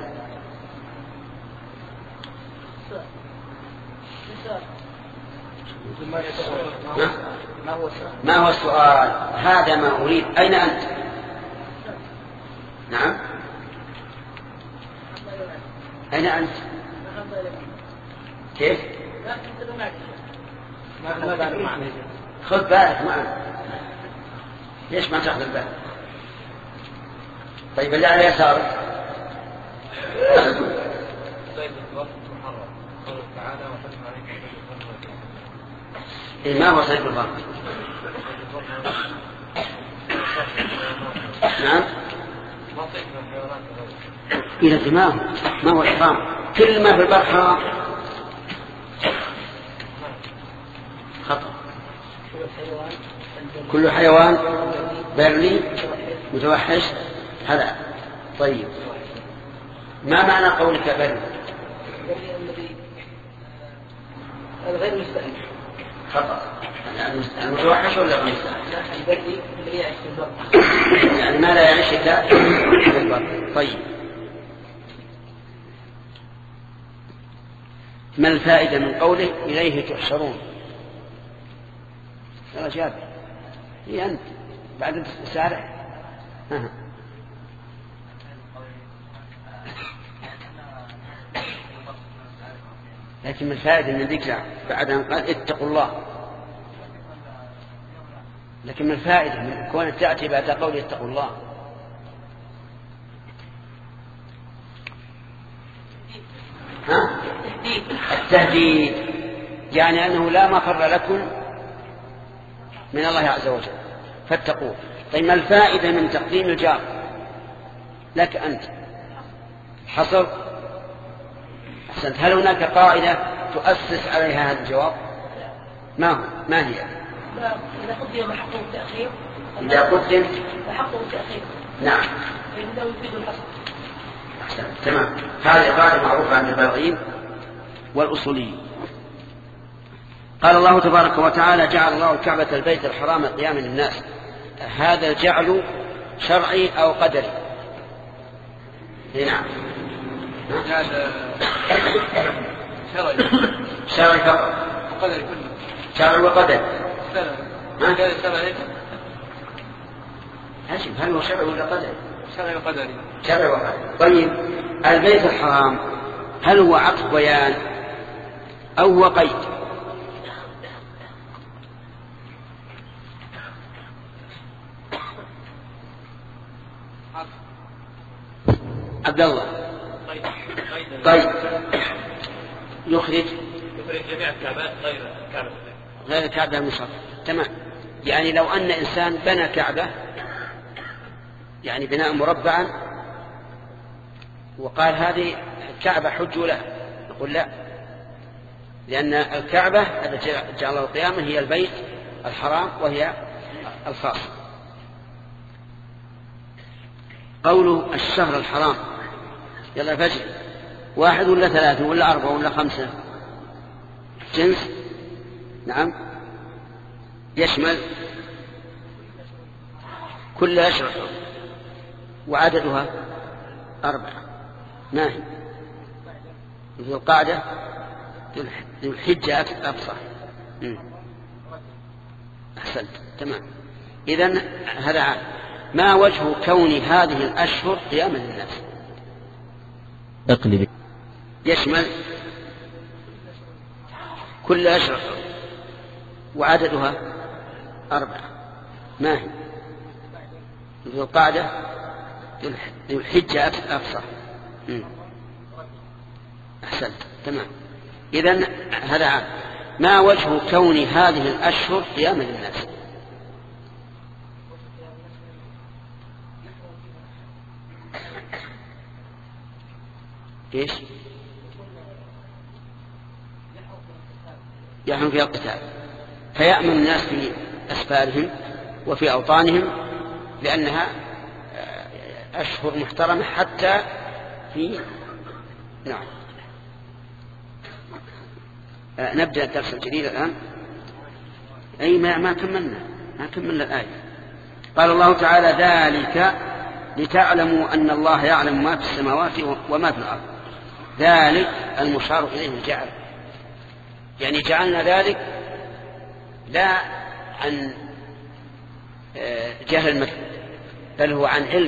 ما هو السؤال؟ هذا ما أريد. أين أنت؟ نعم، أين أنت؟ كيف؟ خذ بالك معنا. ليش ما تأخذ بالك؟ طيب، اللي على يسارك. ما هو صيد البر؟ نعم، إلى تمام. ما هو الحرام؟ كل ما في البر حرام. خطأ. كل حيوان بري متوحش هذا. طيب، ما معنى قولك بري؟ غير مستأهل. خطأ. المتوحش ولا غير مستأهل؟ البري الذي يعيش في البر، يعني ما لا يعيش إلا في البر. طيب، ما الفائدة من قوله إليه تحشرون؟ يا جابر، هي أنت بعد تسارع. لكن الفائدة من ذكر بعد أن قال اتقوا الله، لكن من الفائدة من كون تأتي بعد قول اتقوا الله. التهديد، يعني أنه لا مفر لكم من الله عز وجل فاتقوه. طيب، ما الفائدة من تقديم الجار لك أنت؟ حصر. أحسنت. هل هناك قاعدة تؤسس عليها هذا الجواب؟ ما هي؟ إذا قدم حقه التأخير. إذا قدم حقه التأخير. نعم. فإنه يفيد الحصر. أحسنت. تمام. هذه قاعدة معروفة عند البلاغيين والأصوليين. قال الله تبارك وتعالى: جعل الله الكعبة البيت الحرام قياما للناس. هذا الجعل شرعي أو قدري؟ نعم. هذا شرعي فقط. وقدر كله. شرعي وقدر. ما كان شرعي. هل هو شرعي ولا قدري؟ شرعي وقدري. شرعي وقدري. طيب البيت الحرام هل هو عطف بيان أو هو قيد؟ عبد الله. طيب يخرج جميع الكعبات غير الكعبة المشرفة. تمام. يعني لو أن إنسان بنى كعبة يعني بناء مربعا وقال هذه الكعبة حج له، نقول لا، لأن الكعبة التي جعل الله قياما هي البيت الحرام وهي الخاص. قوله الشهر الحرام يلا فجر 1 ولا 3 ولا 4 ولا 5 جنس. نعم يشمل كل أشهر وعددها 4. ما هي؟ ذو القعدة ذو الحجة أبصر. أحسنت. تمام. إذن هذا عام. ما وجه كون هذه الأشهر قياما للناس؟ اقلب. يشمل كل أشهر وعددها 4. ما هي؟ ذو القعدة ذو الحجة أبصر. أحسنت. تمام. إذن هذا عام. ما وجه كون هذه الأشهر قياما للناس؟ إيش؟ يحرم فيها القتال فيأمن الناس في أسفارهم وفي أوطانهم لأنها أشهر محترمة حتى في نعم. نبدأ الدرس الجديد الآن. أي ما كملنا الآية. قال الله تعالى ذلك لتعلموا أن الله يعلم ما في السماوات وما في الأرض. ذلك المشار إليه الجعل، يعني جعلنا ذلك لا عن جهل مثل بل هو عن علم،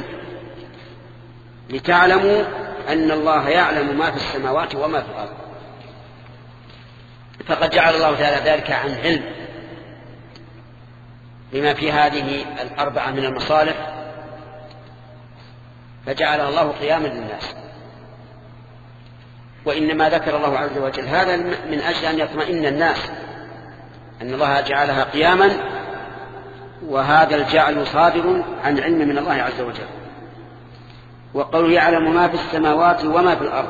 لتعلموا أن الله يعلم ما في السماوات وما في الأرض. فقد جعل الله تعالى ذلك عن علم بما في هذه 4 من المصالح، فجعل الله قياما للناس. وإنما ذكر الله عز وجل هذا من أجل أن يطمئن الناس أن الله جعلها قياما، وهذا الجعل صادر عن علم من الله عز وجل. وقوله يعلم ما في السماوات وما في الأرض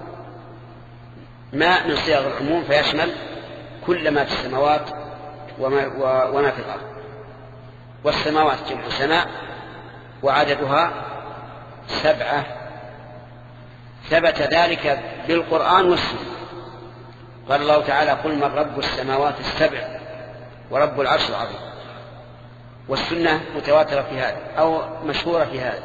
ما من صيغ العموم فيشمل كل ما في السماوات وما في الأرض. والسماوات جمع سماء وعددها 7. ثبت ذلك بالقرآن والسنة. قال الله تعالى قل من رب السماوات ال7 ورب العرش العظيم. والسنة متواترة في هذا أو مشهورة في هذا.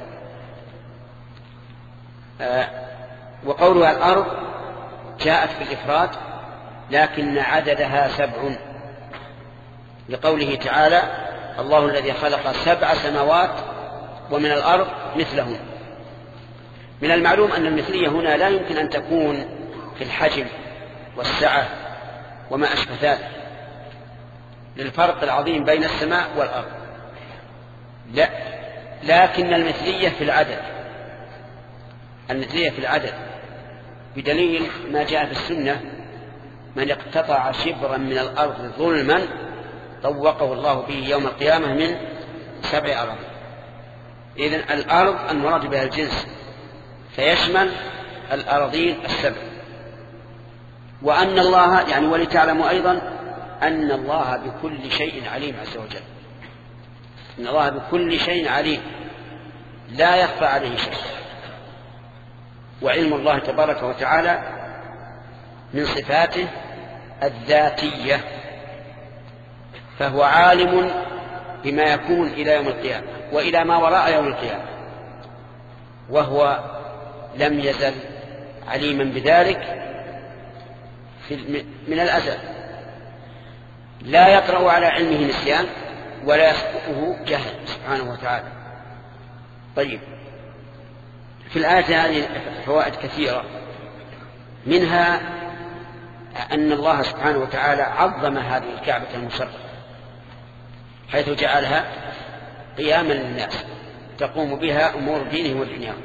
وقولها الأرض جاءت بالإفراد لكن عددها 7 لقوله تعالى الله الذي خلق 7 سماوات ومن الأرض مثلهن. من المعلوم أن المثلية هنا لا يمكن أن تكون في الحجم والسعة وما أشبه ذلك للفرق العظيم بين السماء والأرض، لا، لكن المثلية في العدد. المثلية في العدد بدليل ما جاء في السنة من اقتطع شبرا من الأرض ظلما طوقه الله به يوم القيامة من 7 أراضي. إذن الأرض المراد بها الجنس فيشمل الأراضين 7. وأن الله يعني ولتعلموا أيضا أن الله بكل شيء عليم عز وجل. إن الله بكل شيء عليم لا يخفى عليه شيء. وعلم الله تبارك وتعالى من صفاته الذاتية، فهو عالم بما يكون إلى يوم القيامة وإلى ما وراء يوم القيامة، وهو لم يزل عليما بذلك من الأزل، لا يطرأ على علمه نسيان ولا يسقطه جهل سبحانه وتعالى. طيب، في الآية هذه فوائد كثيرة، منها أن الله سبحانه وتعالى عظم هذه الكعبة المشرفة حيث جعلها قياما للناس تقوم بها أمور دينهم ودنياهم.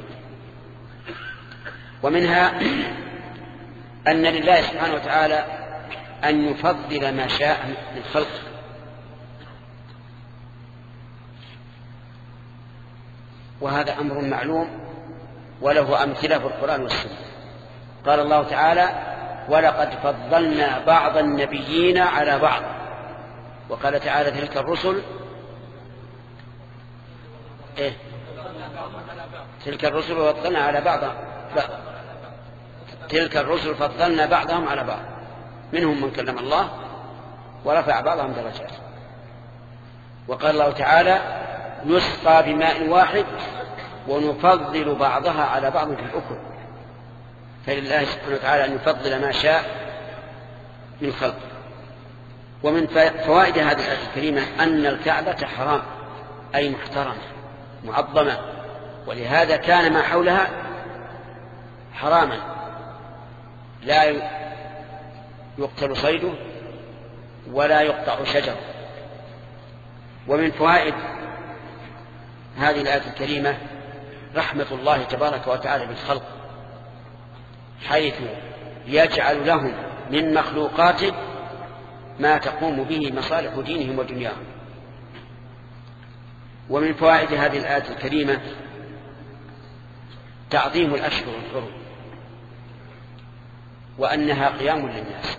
ومنها أن لله سبحانه وتعالى أن يفضل ما شاء من خلقه، وهذا أمر معلوم وله أمثلة في القرآن والسنة. قال الله تعالى: ولقد فضلنا بعض النبيين على بعض. وقال تعالى: تلك الرسل تلك الرسل فضلنا على بعض، تلك الرسل فضلنا بعضهم على بعض، منهم من كلم الله ورفع بعضهم درجات. وقال الله تعالى: يسقى بماء واحد ونفضل بعضها على بعض في الأكل. فلله سبحانه وتعالى أن يفضل ما شاء من خلقه. ومن فوائد هذه الآية الكريمة أن الكعبة حرام، أي محترمة معظمة، ولهذا كان ما حولها حراما لا يقتل صيده ولا يقطع شجره. ومن فوائد هذه الآية الكريمة رحمة الله تبارك وتعالى بالخلق، حيث يجعل لهم من مخلوقاته ما تقوم به مصالح دينهم ودنياهم. ومن فوائد هذه الآية الكريمة تعظيم الأشهر الحرم، وأنها قيام للناس.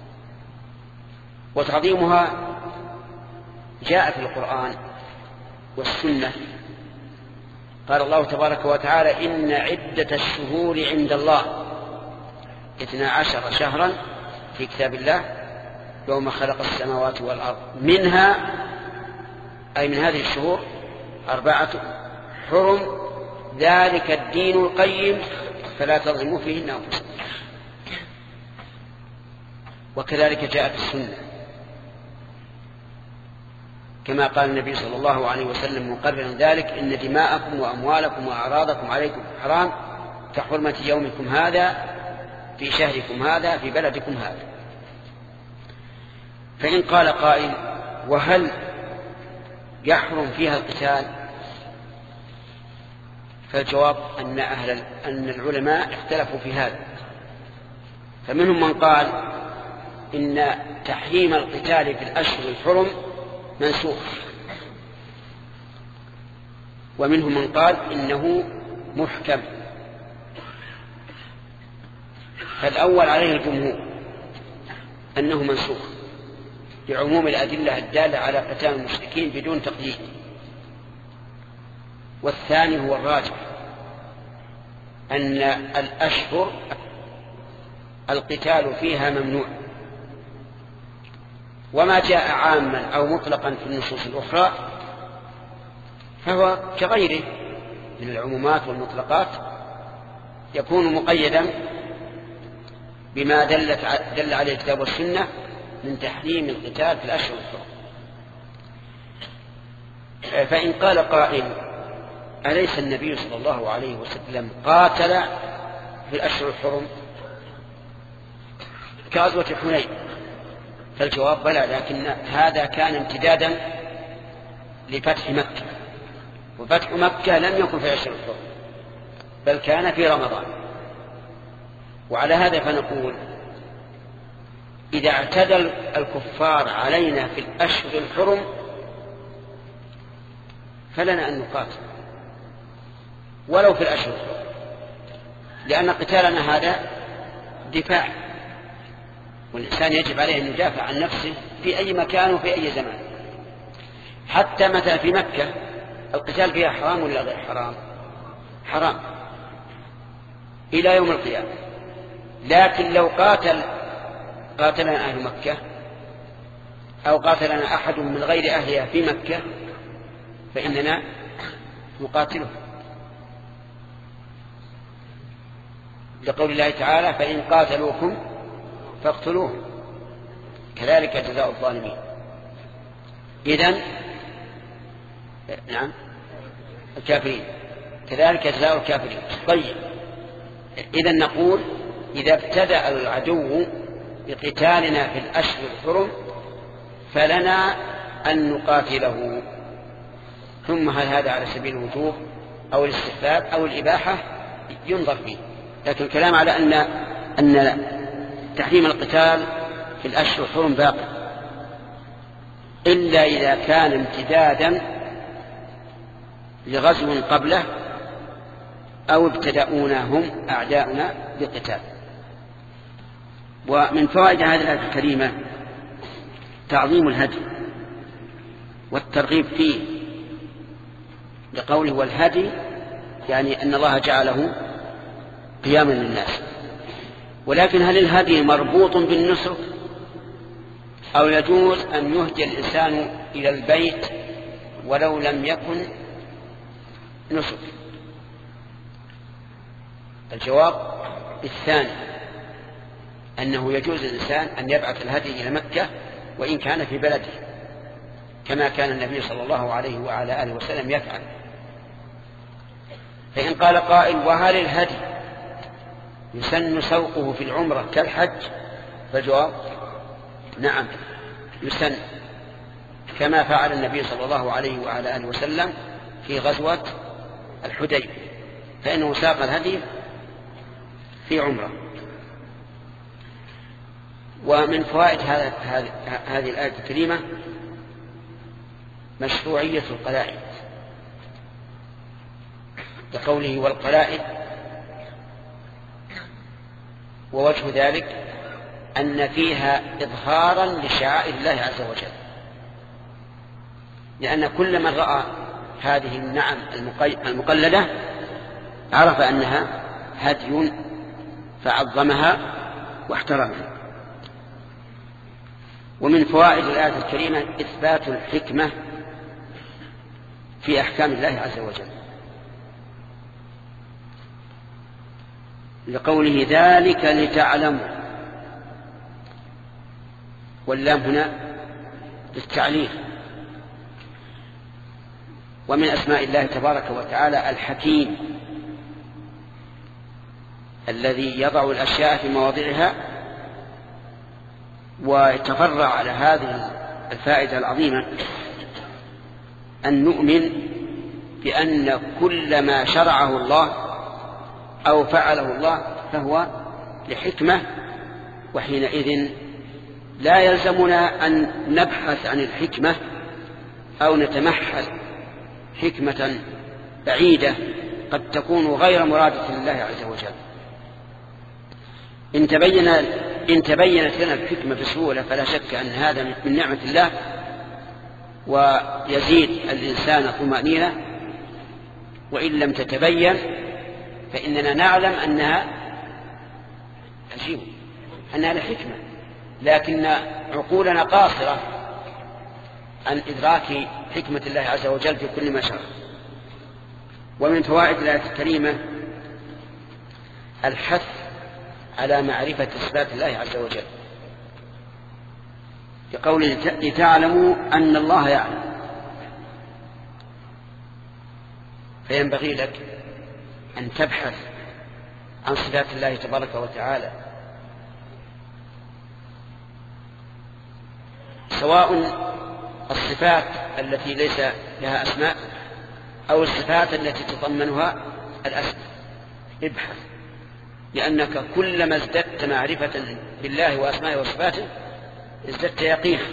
وتعظيمها جاء في القرآن والسنة. قال الله تبارك وتعالى: إن عدة الشهور عند الله 12 شهرا في كتاب الله يوم خلق السماوات والأرض، منها أي من هذه الشهور 4 حرم، ذلك الدين القيم فلا تظلموا فيهن أنفسكم. وكذلك جاء في السنة كما قال النبي صلى الله عليه وسلم مقررا ذلك: إن دماءكم وأموالكم وأعراضكم عليكم حرام كحرمة يومكم هذا في شهركم هذا في بلدكم هذا. فإن قال قائل: وهل يحرم فيها القتال؟ فالجواب أن العلماء اختلفوا في هذا، فمنهم من قال إن تحريم القتال في الأشهر الحرم منسوخ، ومنهم من قال إنه محكم. فالأول عليه الجمهور أنه منسوخ لعموم الأدلة الدالة على قتال المشركين بدون تقييد، والثاني هو الراجح أن الأشهر القتال فيها ممنوع، وما جاء عاما أو مطلقا في النصوص الأخرى فهو كغيره من العمومات والمطلقات يكون مقيدا بما دل عليه الكتاب والسنة من تحريم القتال في الأشهر الحرم. فإن قال قائل: أليس النبي صلى الله عليه وسلم قاتل في الأشهر الحرم كغزوة حنين؟ فالجواب: بلى، لكن هذا كان امتدادا لفتح مكة، وفتح مكة لم يكن في الأشهر الحرم بل كان في رمضان. وعلى هذا فنقول: إذا اعتدى الكفار علينا في الأشهر الحرم فلنا أن نقاتل ولو في الأشهر الحرم، لأن قتالنا هذا دفاع، والإنسان يجب عليه أن يدافع عن نفسه في أي مكان وفي أي زمان. حتى مثلا في مكة القتال فيها حرام ولا غير حرام؟ حرام إلى يوم القيامة. لكن لو قاتلنا أهل مكة أو قاتلنا أحد من غير أهلها في مكة فإننا نقاتله، لقول الله تعالى: فإن قاتلوكم فاقتلوهم كذلك جزاء الظالمين. إذن نعم الكافرين كذلك جزاء الكافرين. طيب إذن نقول إذا ابتدأ العدو بقتالنا في الأشهر الحرم فلنا أن نقاتله. ثم هل هذا على سبيل الوجوب أو الاستحباب أو الإباحة ينظر فيه، لكن الكلام على أن تحريم القتال في الأشهر الحرم باقي إلا إذا كان امتدادا لغزو قبله أو ابتدأونا هم أعداؤنا بالقتال. ومن فوائد هذه الآية الكريمة تعظيم الهدي والترغيب فيه لقوله والهدي، يعني أن الله جعله قياما للناس. ولكن هل الهدي مربوط بالنسك أو يجوز أن يهدي الإنسان إلى البيت ولو لم يكن نسك؟ الجواب الثاني، أنه يجوز للإنسان أن يبعث الهدي إلى مكة وإن كان في بلده، كما كان النبي صلى الله عليه وعلى آله وسلم يفعل. فإن قال قائل وهل الهدي يسن سوقه في العمرة كالحج؟ فالجواب نعم يسن، كما فعل النبي صلى الله عليه وعلى آله وسلم في غزوة الحديبية، فإنه ساق الهدي في عمرة. ومن فوائد هذه الآية الكريمة مشروعية القلائد، لقوله والقلائد، ووجه ذلك أن فيها إظهارا لشعائر الله عز وجل، لأن كل من رأى هذه النعم المقلدة عرف أنها هدي فعظمها واحترمها. ومن فوائد الآية الكريمة إثبات الحكمة في أحكام الله عز وجل، لقوله ذلك لتعلموا، واللام هنا للتعليل. ومن أسماء الله تبارك وتعالى الحكيم الذي يضع الأشياء في مواضعها. ويتفرع على هذه الفائدة العظيمة أن نؤمن بأن كل ما شرعه الله أو فعله الله فهو لحكمة، وحينئذ لا يلزمنا أن نبحث عن الحكمة أو نتمحل حكمة بعيدة قد تكون غير مرادة لله عز وجل. إن تبينت لنا الحكمة بسهولة فلا شك أن هذا من نعمة الله، ويزيد الإنسان طمأنينة. وإن لم تتبين فإننا نعلم أنها عجيب، أنها لحكمة، لكن عقولنا قاصرة عن إدراك حكمة الله عز وجل في كل ما شرع. ومن فوائد الآية الكريمة الحث على معرفة صفات الله عز وجل، لقوله لتعلموا أن الله يعلم. فينبغي لك أن تبحث عن صفات الله تبارك وتعالى، سواء الصفات التي ليس لها أسماء أو الصفات التي تضمنها الأسماء. ابحث، لأنك كلما ازددت معرفة بالله وأسمائه وصفاته ازددت يقينا.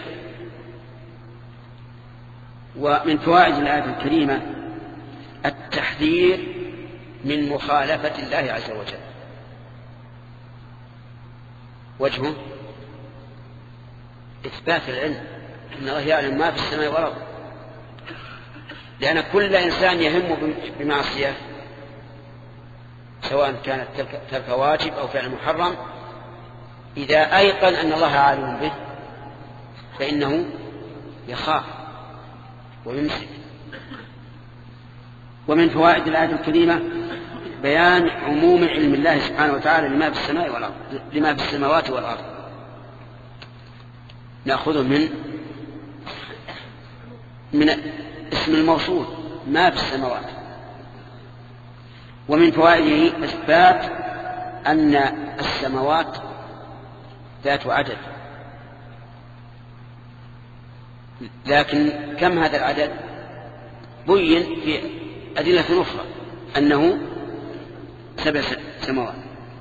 ومن فوائد الآية الكريمة التحذير من مخالفة الله عز وجل. وجهه إثبات العلم، إن الله يعلم ما في السماء والأرض، لأن كل إنسان يهم بمعصية سواء كانت ترك واجب أو فعل محرم، إذا أيقن أن الله عالم به فإنه يخاف ويمسك. ومن فوائد الآية الكريمة بيان عموم علم الله سبحانه وتعالى لما في السماء والأرض، لما في السماوات والأرض، نأخذه من اسم الموصول ما في السماوات. ومن فوائده إثبات أن السماوات ذات عدد، لكن كم هذا العدد؟ بين في أدلة أخرى أنه 7 سماوات.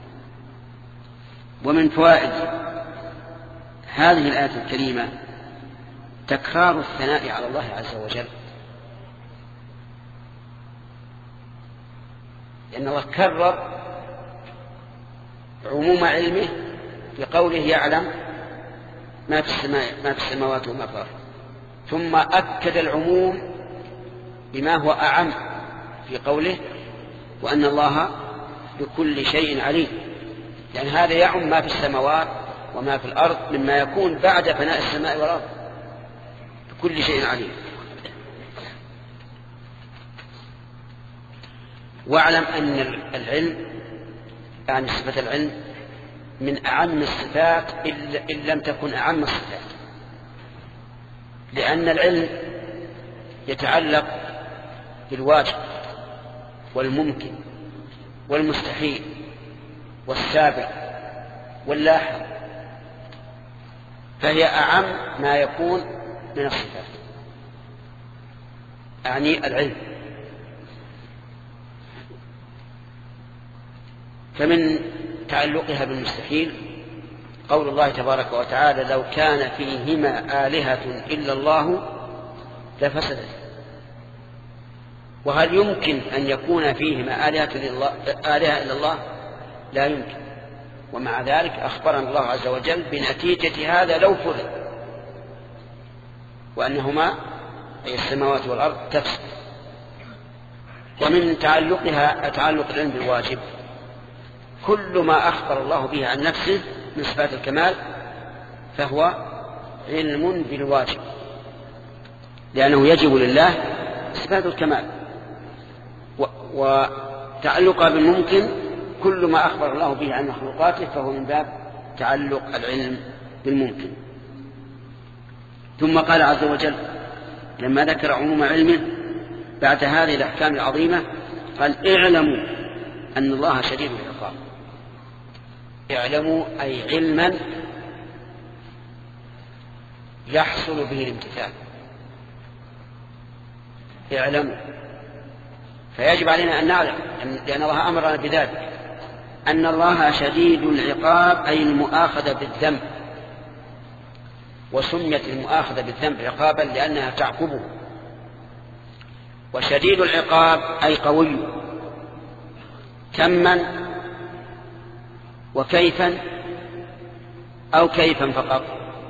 ومن فوائد هذه الآية الكريمة تكرار الثناء على الله عز وجل، لأن الله كرر عموم علمه بقوله يعلم ما في السماوات وما في الأرض، ثم أكد العموم بما هو أعم في قوله وأن الله بكل شيء عليم، يعني هذا يعم ما في السماوات وما في الأرض مما يكون بعد فناء السماء والأرض، بكل شيء عليم. واعلم أن العلم يعني صفة العلم من أعم الصفات إن لم تكن أعم الصفات، لأن العلم يتعلق بالواجب والممكن والمستحيل والسابق واللاحق، فهي أعم ما يكون من الصفات، أعني العلم. فمن تعلقها بالمستحيل قول الله تبارك وتعالى لو كان فيهما آلهة إلا الله لفسدت. وهل يمكن أن يكون فيهما آلهة إلا الله؟ لا يمكن. ومع ذلك أخبرنا الله عز وجل بنتيجة هذا لو فرض وأنهما أي السماوات والأرض تفسد. ومن تعلقها تعلق العلم بالواجب كل ما أخبر الله به عن نفسه من صفات الكمال فهو علم بالواجب، لأنه يجب لله صفات الكمال. وتعلقها بالممكن كل ما أخبر الله به عن مخلوقاته فهو من باب تعلق العلم بالممكن. ثم قال عز وجل لما ذكر عموم علمه بعد هذه الأحكام العظيمة قال اعلموا أن الله شديد العقاب. اعلموا أي علما يحصل به الامتثال. اعلموا، فيجب علينا أن نعلم لأن الله أمرنا بذلك أن الله شديد العقاب أي المؤاخذة بالذنب، وسميت المؤاخذة بالذنب عقابا لأنها تعقبه. وشديد العقاب أي قوي، كما وكيفا أو كيفا فقط.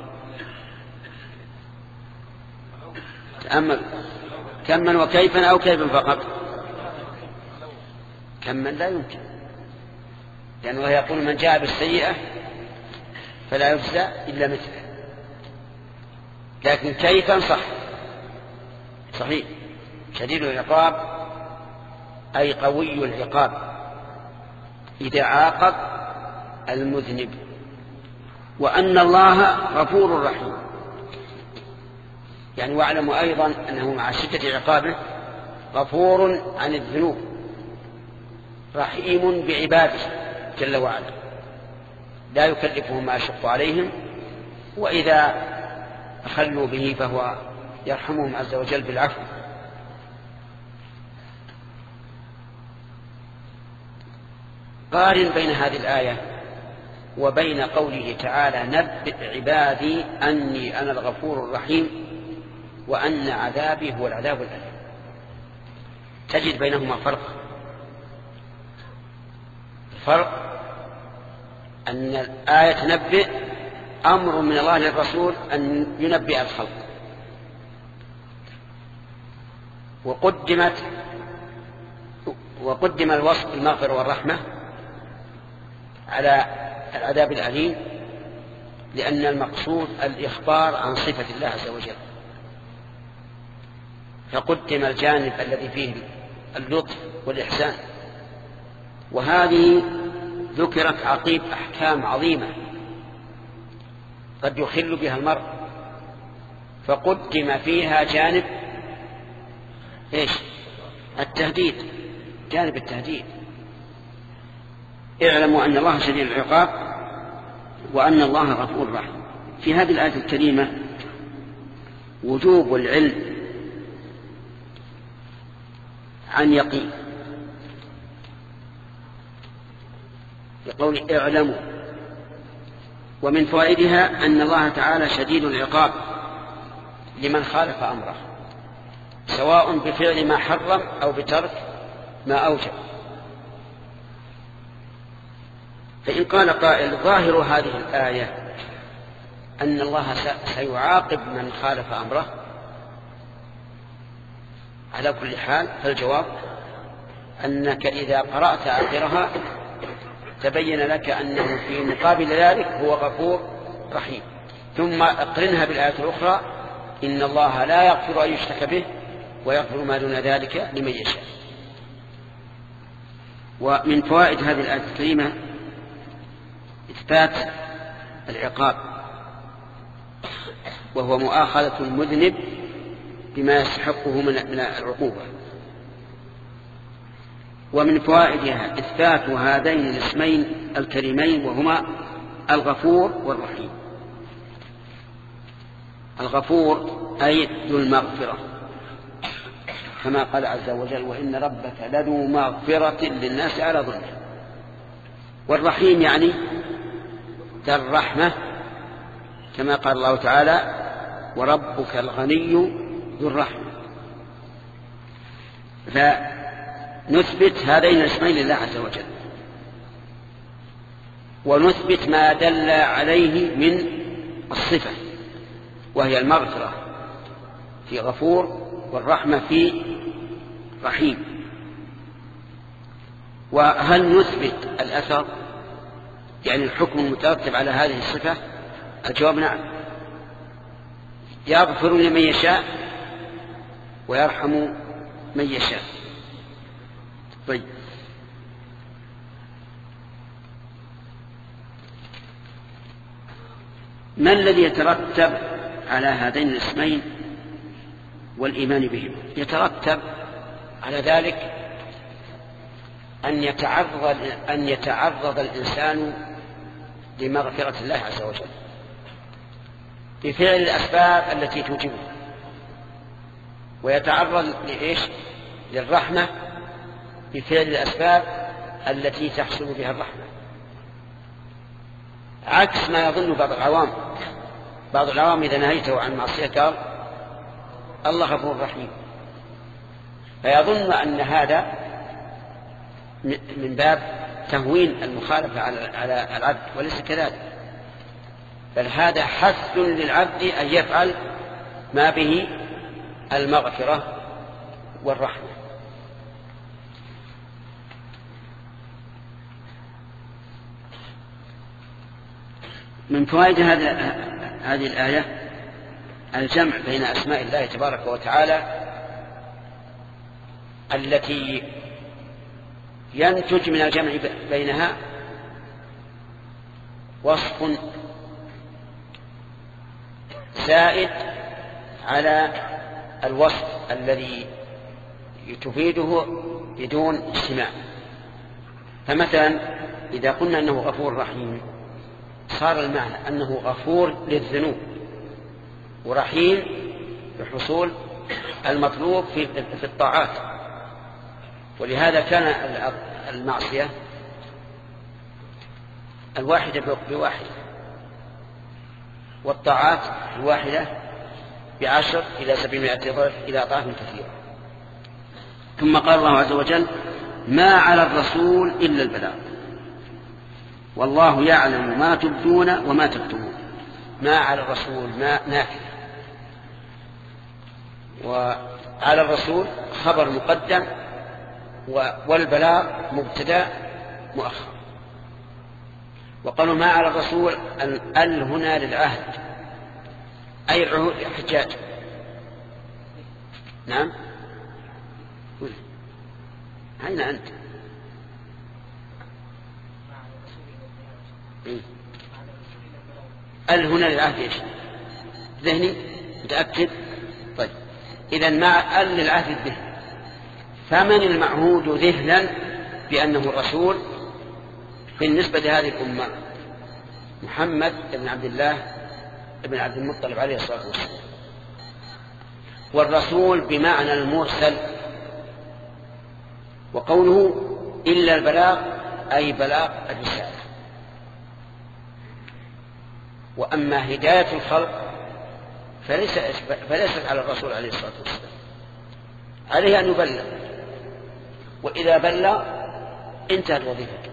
تأمل، كما وكيفا أو كيفا فقط. كما لا يمكن، لأن الله يقول من جاء بالسيئة فلا يجزى إلا مثله. لكن كيفا صحيح. شديد العقاب أي قوي العقاب إذا عاقب المذنب، وأن الله غفور رحيم. يعني واعلموا أيضا أنه مع شدة عقابه غفور عن الذنوب رحيم بعباده جل وعلا، لا يكلفهم ما يشق عليهم، وإذا أخلوا به فهو يرحمهم عز وجل بالعفو. قارن بين هذه الآية وبين قوله تعالى نبئ عبادي أني أنا الغفور الرحيم وأن عذابي هو العذاب الأليم، تجد بينهما فرق أن الآية تنبئ أمر من الله للرسول أن ينبئ الخلق، وقدم الوصف بالمغفرة والرحمة على العذاب الأليم، لأن المقصود الإخبار عن صفة الله عز وجل، فقدم الجانب الذي فيه اللطف والإحسان. وهذه ذكرت عقيب أحكام عظيمة قد يخل بها المرء فقدم فيها جانب إيش؟ التهديد، جانب التهديد. اعلموا أن الله شديد العقاب وأن الله غفور رحيم. في هذه الآية الكريمة وجوب العلم عن يقين، يقول اعلموا. ومن فوائدها أن الله تعالى شديد العقاب لمن خالف أمره، سواء بفعل ما حرم أو بترك ما أوجب. فإن قال قائل ظاهر هذه الآية أن الله سيعاقب من خالف أمره على كل حال، فالجواب أنك إذا قرأت آخرها تبين لك أنه في مقابل ذلك هو غفور رحيم. ثم اقرنها بالآية الأخرى إن الله لا يغفر أن يشرك به ويغفر ما دون ذلك لمن يشاء. ومن فوائد هذه الآية الكريمة إثبات العقاب، وهو مؤاخذة المذنب بما يستحقه من العقوبة. ومن فوائدها إثبات هذين الاسمين الكريمين وهما الغفور والرحيم. الغفور أي ذو المغفرة، كما قال عز وجل وإن ربك لذو مغفرة للناس على ظلمهم. والرحيم يعني ذا الرحمة، كما قال الله تعالى وربك الغني ذو الرحمة. فنثبت هذين الاسمين لله عز وجل، ونثبت ما دل عليه من الصفة وهي المغفرة في غفور والرحمة في رحيم. وهل نثبت الأثر يعني الحكم المترتب على هذه الصفة؟ الجواب نعم، يغفر لمن يشاء ويرحم من يشاء. طيب، ما الذي يترتب على هذين الاسمين والإيمان بهم؟ يترتب على ذلك أن يتعرض الإنسان لمغفرة الله عز وجل بفعل الأسباب التي توجبه، ويتعرض لإيش؟ للرحمة بفعل الأسباب التي تحصل بها الرحمة، عكس ما يظن بعض العوام. بعض العوام إذا نهيته عن معصية قال الله غفور رحيم، فيظن أن هذا من باب تهوين المخالفة على العبد، وليس كذلك، بل هذا حث للعبد أن يفعل ما به المغفرة والرحمة. من فوائد هذه الآية الجمع بين أسماء الله تبارك وتعالى التي ينتج من الجمع بينها وصف زائد على الوصف الذي تفيده بدون اجتماع. فمثلا إذا قلنا أنه غفور رحيم صار المعنى أنه غفور للذنوب ورحيم بحصول المطلوب في الطاعات. ولهذا كان المعصية الواحدة بواحدة، والطاعات الواحدة ب10 إلى 700 ضعف إلى أضعاف كثيرة. ثم قال الله عز وجل ما على الرسول إلا البلاغ والله يعلم ما تبدون وما تكتمون. ما على الرسول ما نافية، وعلى الرسول خبر مقدم والبلاغ مبتدا مؤخر. وقالوا ما على الرسول ال هنا للعهد أي العهود الحجاج. نعم، أين أنت؟ ال هنا للعهد إيش؟ ذهني متأكد؟ طيب إذا مع للعهد الذهن، فمن المعهود ذهنا بأنه الرسول بالنسبة لهذه الأمة؟ محمد بن عبد الله بن عبد المطلب عليه الصلاة والسلام. والرسول بمعنى المرسل، وقوله إلا البلاغ أي بلاغ الرسالة. وأما هداية الخلق فليست على الرسول عليه الصلاة والسلام، عليه أن يبلغ، وإذا بلغ انتهت وظيفته.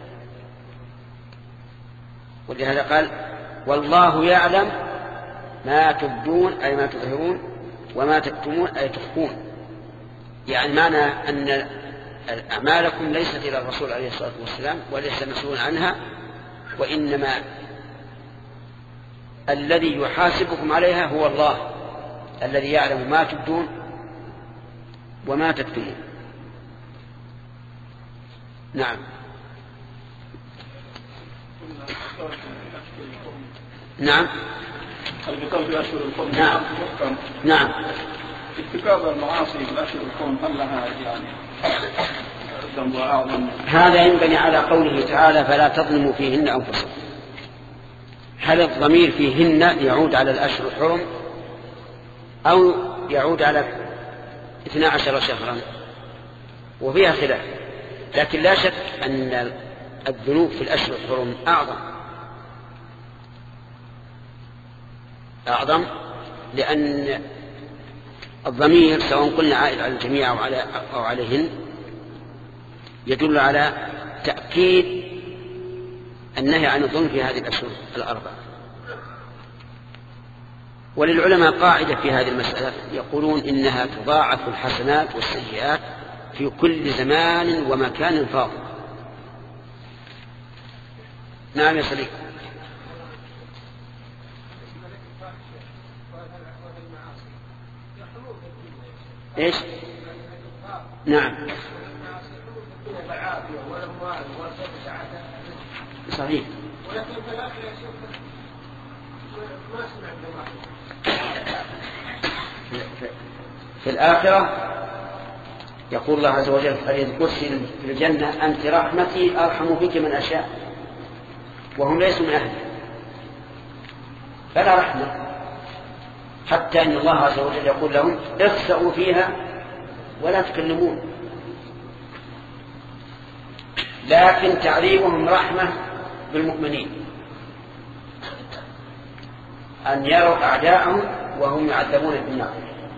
ولهذا قال والله يعلم ما تبدون أي ما تظهرون وما تكتمون أي تخفون. يعني معنى أن أعمالكم ليست إلى الرسول عليه الصلاة والسلام وليس مسؤول عنها، وإنما الذي يحاسبكم عليها هو الله الذي يعلم ما تبدون وما تكتمون. نعم. نعم. القتال في أشهر الحرم. نعم. نعم. ارتكاب المعاصي في أشهر الحرم هل لها يعني ذنب أعظم؟ هذا ينبني على قوله تعالى فلا تظلموا فيهن أنفسكم. هل الضمير فيهن يعود على الأشهر الحرم أو يعود على 12 شهرا؟ وفيها خلاف، لكن لا شك أن الذنوب في الأشهر الحرم أعظم، لأن الضمير سواء قلنا عائد على الجميع أو عليهن يدل على تأكيد النهي عن الظلم في هذه الأشهر الأربعة. وللعلماء قاعدة في هذه المسألة، يقولون إنها تضاعف الحسنات والسيئات في كل زمان ومكان فاضل. نعم يا صديق. ايش؟ نعم صحيح. في الآخرة يقول الله عز وجل في حديث القدسي في الجنة أنت رحمتي أرحم بك من أشاء، وهم ليسوا من أهله فلا رحمة، حتى أن الله عز وجل يقول لهم اخسأوا فيها ولا تكلمون. لكن تعذيبهم رحمة بالمؤمنين، أن يروا أعداءهم وهم يعذبون في النار.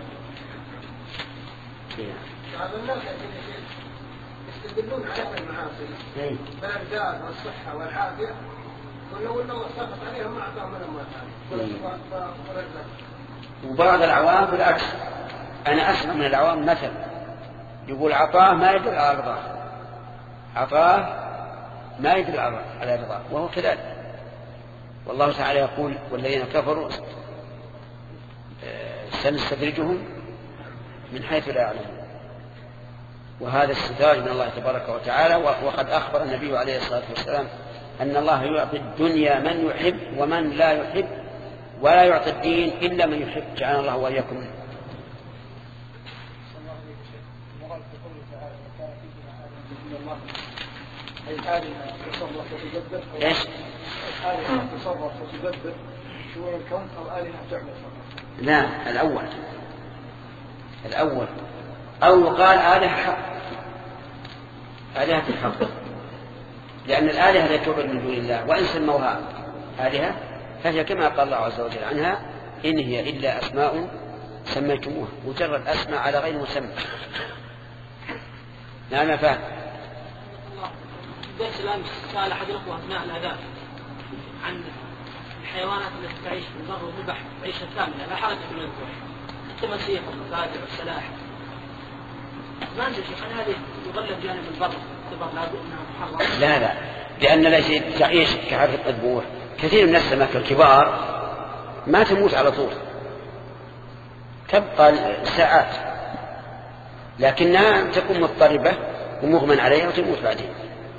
بعض الناس يستدلون على المعاصي بالأرزاق والصحة والعافية، ولو سقط عليهم ما أعطاهم الأموال. وبعض العوام بالعكس، أنا أسمع من العوام مثل يقول عطاه ما يدل على رضاه، عطاه ما يدل على رضاه، وهو كذلك. والله تعالى يقول والذين كفروا سنستدرجهم من حيث لا يعلمون. وهذا استدراج من الله تبارك وتعالى. وقد أخبر النبي عليه الصلاة والسلام أن الله يعطي الدنيا من يحب ومن لا يحب، ولا يعطي الدين إلا من يحب. جعلنا الله وإياكم منه. ايش؟ آلهة تصرف وتدبر شؤون الكون أو آلهة تعمل فقط؟ لا، الأول أو يقال آلهة حق، آلهة الحق، لأن الآلهة التي تعبد من دون الله وإن سموها آلهة فهي كما قال الله عز وجل عنها إن هي إلا أسماء سميتموها، مجرد أسماء على غير مسمى. نعم فاهم. درس الأمس سأل أحد الأخوة أثناء الأذان عن الحيوانات التي تعيش في البر وفي البحر عيشة كاملة لا حرج في الذبح، التماسيح والمفاتح والسلاحف. ما أنت شيخ هل هذه يغلب جانب البر لابد أنها محرمة؟ لا، لأن التي تعيش كعادة الذبوح كثير من السمك الكبار ما تموت على طول، تبقى ساعات، لكنها تكون مضطربة ومغمى عليها وتموت بعدين.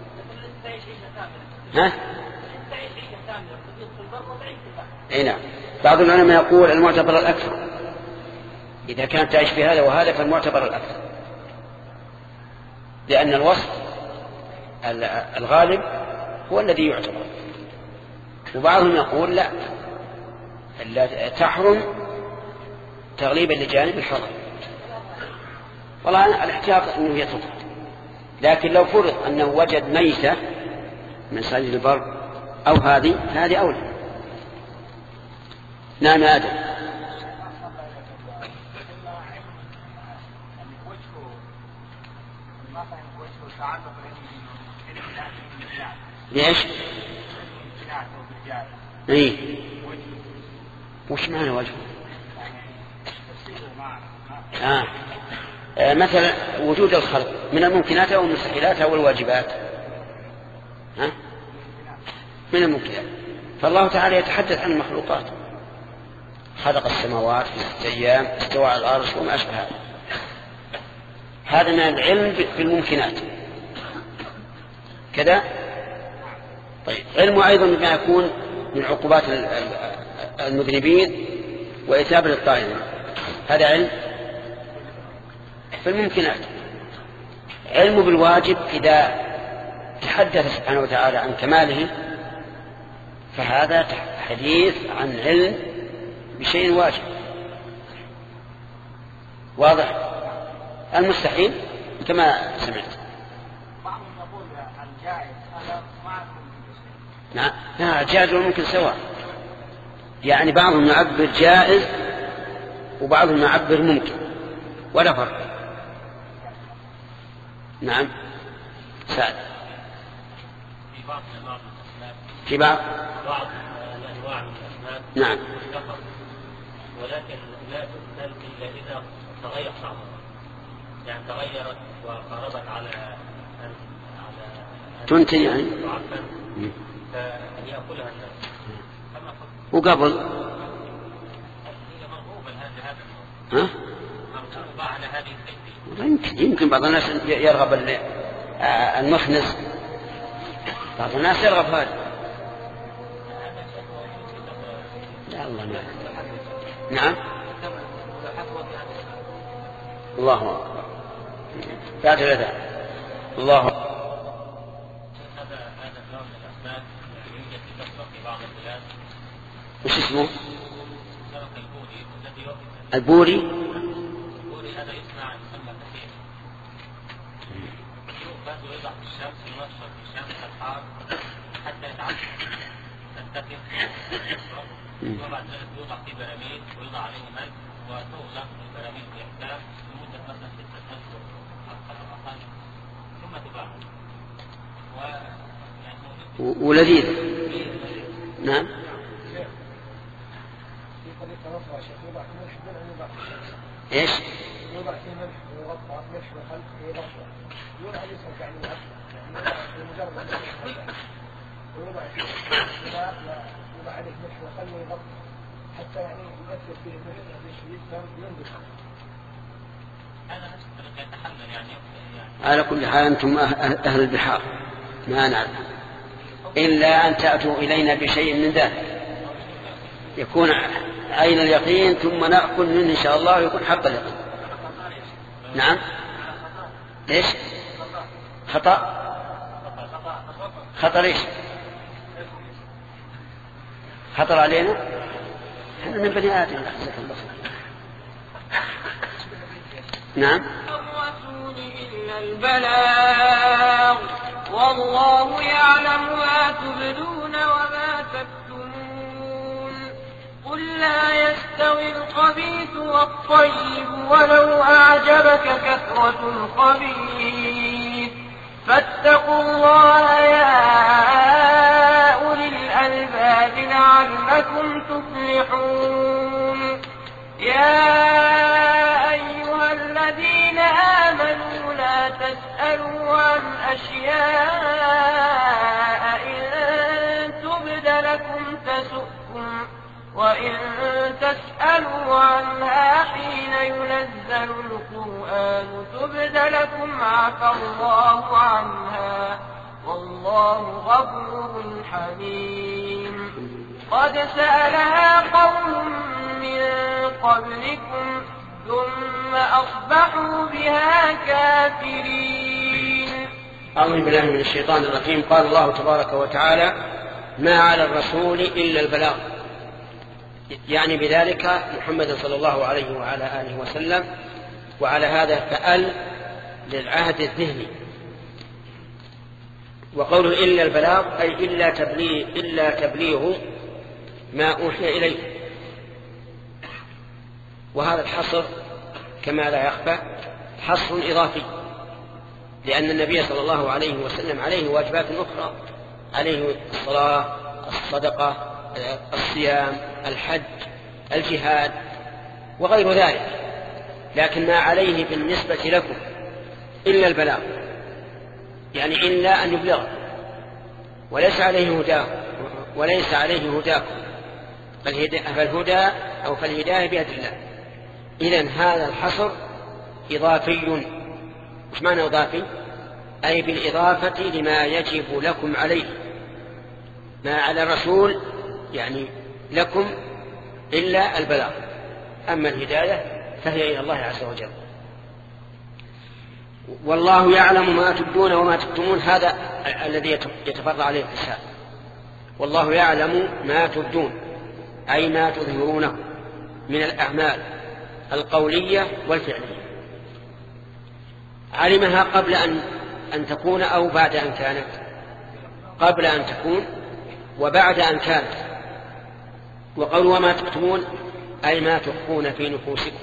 ها؟ اي نعم. بعض العلماء يقول المعتبر الأكثر إذا كانت تعيش في هذا وهذا فالمعتبر الأكثر، لأن الوصف الغالب هو الذي يعتبر. وبعضهم يقول لا تحرم تغليبا لجانب الحرم. والله الاحتياط أنه يترك، لكن لو فرض أنه وجد ميتة من صيد البر أو هذه أولى. نعم آدم. ليش؟ ايه وش معنى وجهه؟ مثلا وجود الخلق من الممكنات او المستحيلات او الواجبات. من الممكنات. فالله تعالى يتحدث عن المخلوقات، خلق السماوات في 6 أيام، استوى على العرش وما أشبه هذا. هذا من العلم بالممكنات كذا. طيب علمه أيضا بما يكون من عقوبات المذنبين وإثابة الطائعين، هذا علم في الممكنات. علمه بالواجب إذا تحدث سبحانه وتعالى عن كماله فهذا حديث عن علم بشيء واجب واضح. المستحيل كما سمعت. بعضهم يقول الجائز أنا نعم جائز وممكن سواء، يعني بعضهم يعبر جائز وبعضهم يعبر ممكن ولا فرق. نعم سعد. في بعض الأنواع من الأسماك نعم ولكن لا تقتل إلا إذا تغير طعمها، يعني تغيرت وقربت على تنتن يعني فيأكلها الناس. وقبل هي مرغوبة هذا مرغوبة على هذه الكيفية. يمكن بعض الناس يرغب المخنز، بعض الناس يرغب هذا. لا الله نعم. الله أكبر. بعد ثلاثة الله. هذا نوع من الأسماك يوجد في كثرة في بعض البلاد. وش اسمه؟ سمك البوري الذي البوري هذا يسمى كثير. يؤخذ ويضع في الشمس ينشر في الشمس الحار حتى يتعفن تنتفخ وبعد ذلك يوضع في براميل ويوضع عليه ملح وتغلق البراميل بإحكام لمدة مثلا 6 أشهر أقل ثم تباع. ولذيذ. نعم. ايش؟ يوضع في ملح ويغطى ملح وخل ويغطى يوضع يسرق يعني بمجرد ويوضع فيه ماء ويوضع عليه ملح وخل ويغطى حتى يعني يؤثر فيه الملح هذا الشيء ينضج. هذا نفس الطريقة يتحلل يعني. على كل حال أنتم أهل البحار ما نعرف إلا أن تأتوا إلينا بشيء من ذلك يكون عين اليقين ثم نأكل منه إن شاء الله ويكون حق اليقين. نعم. ليش؟ خطر إيش؟ خطر علينا؟ احنا من بني آدم. نعم. الرسول إلا البلاغ والله يعلم ما تبدون وما تكتمون. قل لا يستوي الخبيث والطيب ولو أعجبك كثرة الخبيث فاتقوا الله يا أولي الألباب لعلكم تفلحون. يا أيها الذين آمنوا لا تسألوا عن أشياء إن تبد لكم تسؤكم وإن تسألوا عنها حين ينزل القرآن تبد لكم عفى الله عنها والله غفور حليم. قد سألها قوم من قبلكم ثم أصبحوا بها كافرين. أعوذ بالله من الشيطان الرجيم. قال الله تبارك وتعالى: ما على الرسول إلا البلاغ. يعني بذلك محمد صلى الله عليه وعلى آله وسلم. وعلى هذا فأل للعهد الذهني. وقوله إلا البلاغ أي إلا تبليغ ما أوحي إليه. وهذا الحصر كما لا يخفى حصر إضافي، لأن النبي صلى الله عليه وسلم عليه واجبات أخرى، عليه الصلاة، الصدقة، الصيام، الحج، الجهاد وغير ذلك، لكن ما عليه بالنسبة لكم إلا البلاغ، يعني إلا أن يبلغ، وليس عليه هداكم، فالهداية بيد الله. إذن هذا الحصر إضافي. وش معنى إضافي؟ أي بالإضافة لما يجب لكم عليه. ما على الرسول يعني لكم إلا البلاغ، أما الهداية فهي إلى الله عز وجل. والله يعلم ما تبدون وما تكتمون، هذا الذي يتفرع عليه الحساب. والله يعلم ما تبدون أي ما تظهرونه من الأعمال القولية والفعلية. علمها قبل أن تكون أو بعد أن كانت؟ قبل أن تكون وبعد أن كانت. وقول وما تكتمون أي ما تخفون في نفوسكم،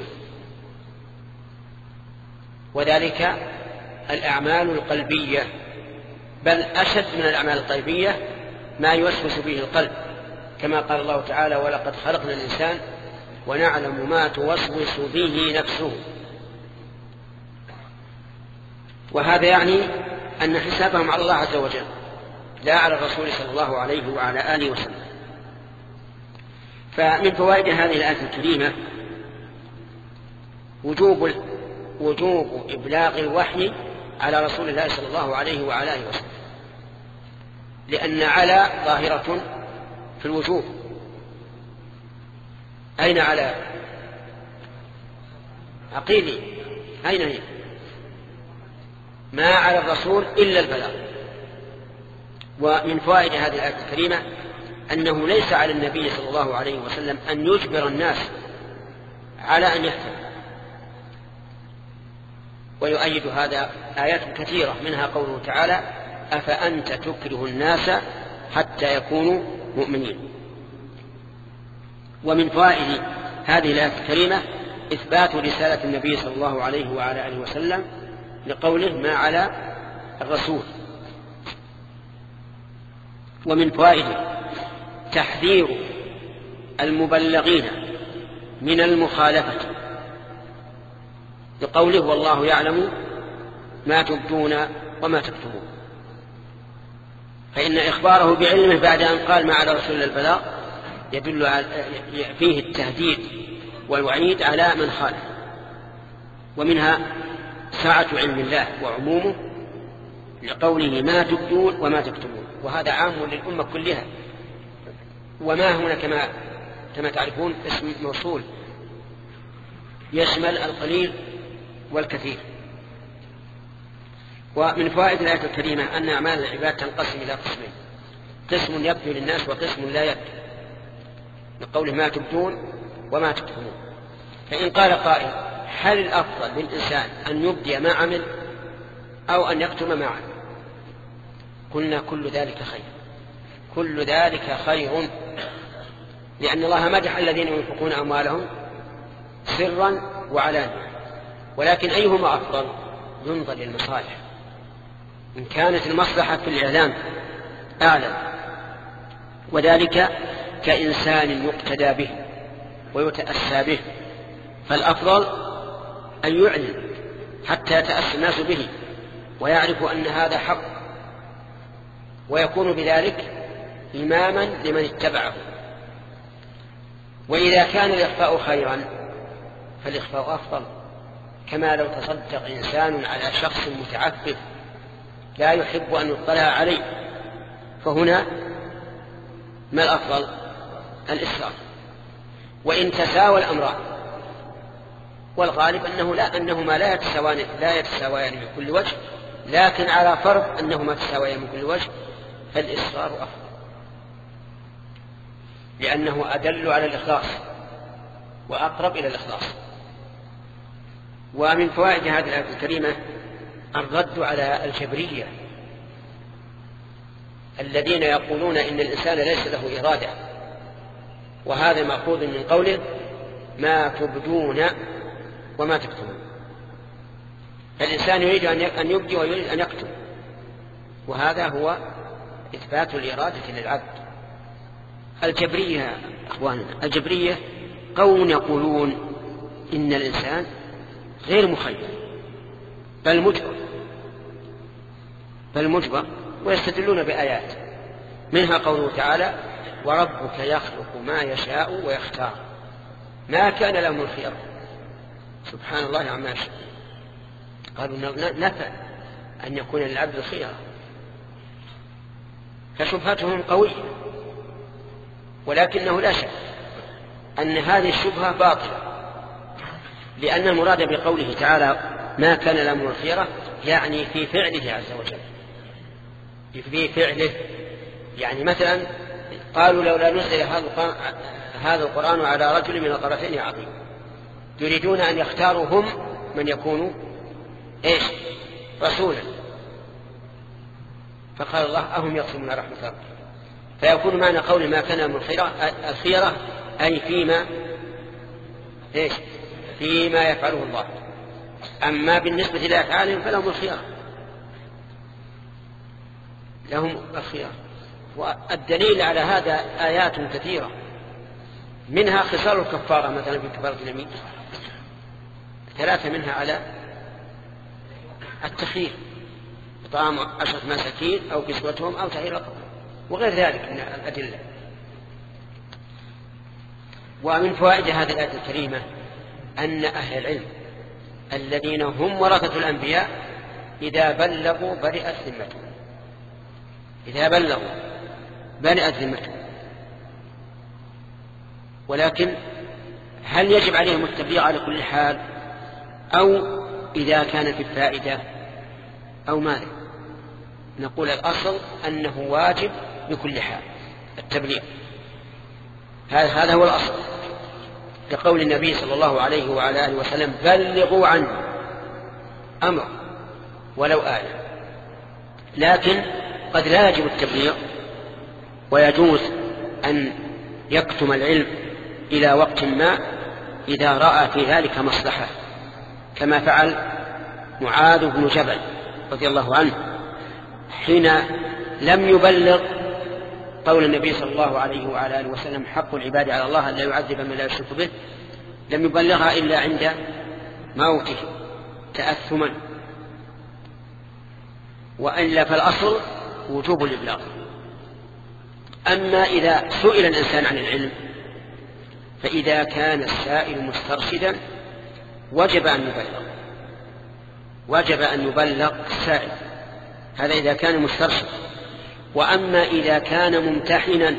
وذلك الأعمال القلبية، بل أشد من الأعمال القلبية ما يوسوس به القلب، كما قال الله تعالى: ولقد خلقنا الإنسان ونعلم ما توسوس به نفسه. وهذا يعني أن حسابهم على الله عز وجل لا على الرسول صلى الله عليه وعلى آله وسلم. فمن فوائد هذه الآية الكريمة وجوب إبلاغ الوحي على رسول الله صلى الله عليه وعلى آله وسلم، لأن على ظاهرة في الوجوب. أين على؟ عقيدي، أين هي؟ ما على الرسول إلا البلاغ. ومن فوائد هذه الآية الكريمة أنه ليس على النبي صلى الله عليه وسلم أن يجبر الناس على أن يهتدوا. ويؤيد هذا آيات كثيرة، منها قوله تعالى: أفأنت تكره الناس حتى يكونوا مؤمنين. ومن فوائد هذه الآية الكريمة إثبات رسالة النبي صلى الله عليه وعلى آله وسلم لقوله ما على الرسول. ومن فوائد تحذير المبلغين من المخالفة لقوله: والله يعلم ما تبدون وما تكتمون. فإن إخباره بعلمه بعد أن قال ما على رسول البلاغ يدل فيه التهديد والوعيد على من خالف. ومنها سعة علم الله وعمومه لقوله ما تبدون وما تكتمون، وهذا عام للأمة كلها. وما هنا كما تعرفون اسم موصول يشمل القليل والكثير. ومن فوائد الآية الكريمة أن أعمال العباد تنقسم إلى قسمين: قسم يبدو للناس وقسم لا يبدو، لقوله ما تبدون وما تكتمون. فإن قال قائل: هل الأفضل للإنسان أن يبدي ما عمل أو أن يكتم ما عمل؟ قلنا كل ذلك خير، كل ذلك خير، لأن الله مدح الذين ينفقون أموالهم سرا وعلانية. ولكن أيهما أفضل؟ ينظر للمصالح. إن كانت المصلحة في الإعلام أعلى، وذلك كإنسان يقتدى به ويتأسى به، فالأفضل أن يعلن حتى يتأسى الناس به ويعرفوا أن هذا حق، ويكون بذلك إماما لمن اتبعه. وإذا كان الإخفاء خيرا فالإخفاء أفضل، كما لو تصدق إنسان على شخص متعفف لا يحب أن يطلع عليه، فهنا ما الأفضل؟ الإسراف. وإن تساوى الأمران والغالب أنهما لا يتساويان من كل وجه، لكن على فرض أنهما تساويان من كل وجه فالإصرار أفضل، لأنه أدل على الإخلاص وأقرب إلى الإخلاص. ومن فوائد هذه الآية الكريمة الرد على الجبرية الذين يقولون إن الإنسان ليس له إرادة، وهذا مأخوذ من قوله ما تبدون وما تكتمون. فالإنسان يريد أن يبدي ويريد أن يكتم، وهذا هو إثبات الإرادة للعبد. الجبرية أخواننا، الجبرية قوم يقولون إن الإنسان غير مخير بل مجبر، ويستدلون بآيات منها قوله تعالى وربك يخلق ما يشاء ويختار ما كان لهم الخيرة. سبحان الله عما يشاء. قالوا نفى أن يكون للعبد الخيرة، فشبهتهم قوية، ولكنه لا شك أن هذه الشبهة باطلة، لأن المراد بقوله تعالى ما كان لهم الخيرة يعني في فعله عز وجل، في فعله. يعني مثلا قالوا لولا نزل هذا القرآن على رجل من القريتين عظيم، يريدون أن يختاروا هم من يكون رسولا. فقال الله أهم يقسمون رحمة ربك، فيكون معنى قول ما كان من الخيرة أي فيما يفعله الله. أما بالنسبة لأفعالهم فلهم الخيرة، لهم الخيار. والدليل على هذا آيات كثيرة، منها خصال الكفارة، مثلا في كفارة اليمين 3 منها على التخيير، إطعام 10 مساكين أو كسوتهم أو تحرير رقبة، وغير ذلك من الأدلة. ومن فوائد هذه الآية الكريمة أن أهل العلم الذين هم ورثة الأنبياء إذا بلغوا برئت ذمتهم. ولكن هل يجب عليهم التبليغ على كل حال، أو إذا كانت الفائدة، أو ماذا؟ نقول الأصل أنه واجب بكل حال التبليغ، هذا هو الأصل، لقول النبي صلى الله عليه وعلى آله وسلم بلغوا عني أمر ولو آية. لكن قد لا يجب التبليغ، ويجوز أن يكتم العلم إلى وقت ما إذا رأى في ذلك مصلحة، كما فعل معاذ بن جبل رضي الله عنه حين لم يبلغ قول النبي صلى الله عليه وعلى آله وسلم حق العباد على الله أن لا يعذب من لا يشرك به، لم يبلغها إلا عند موته تأثما، وإلا فالأصل وجوب الإبلاغ. أما إذا سئل الإنسان عن العلم فإذا كان السائل مسترشدا وجب أن يبلغ السائل، هذا إذا كان مسترشد. وأما إذا كان ممتحنا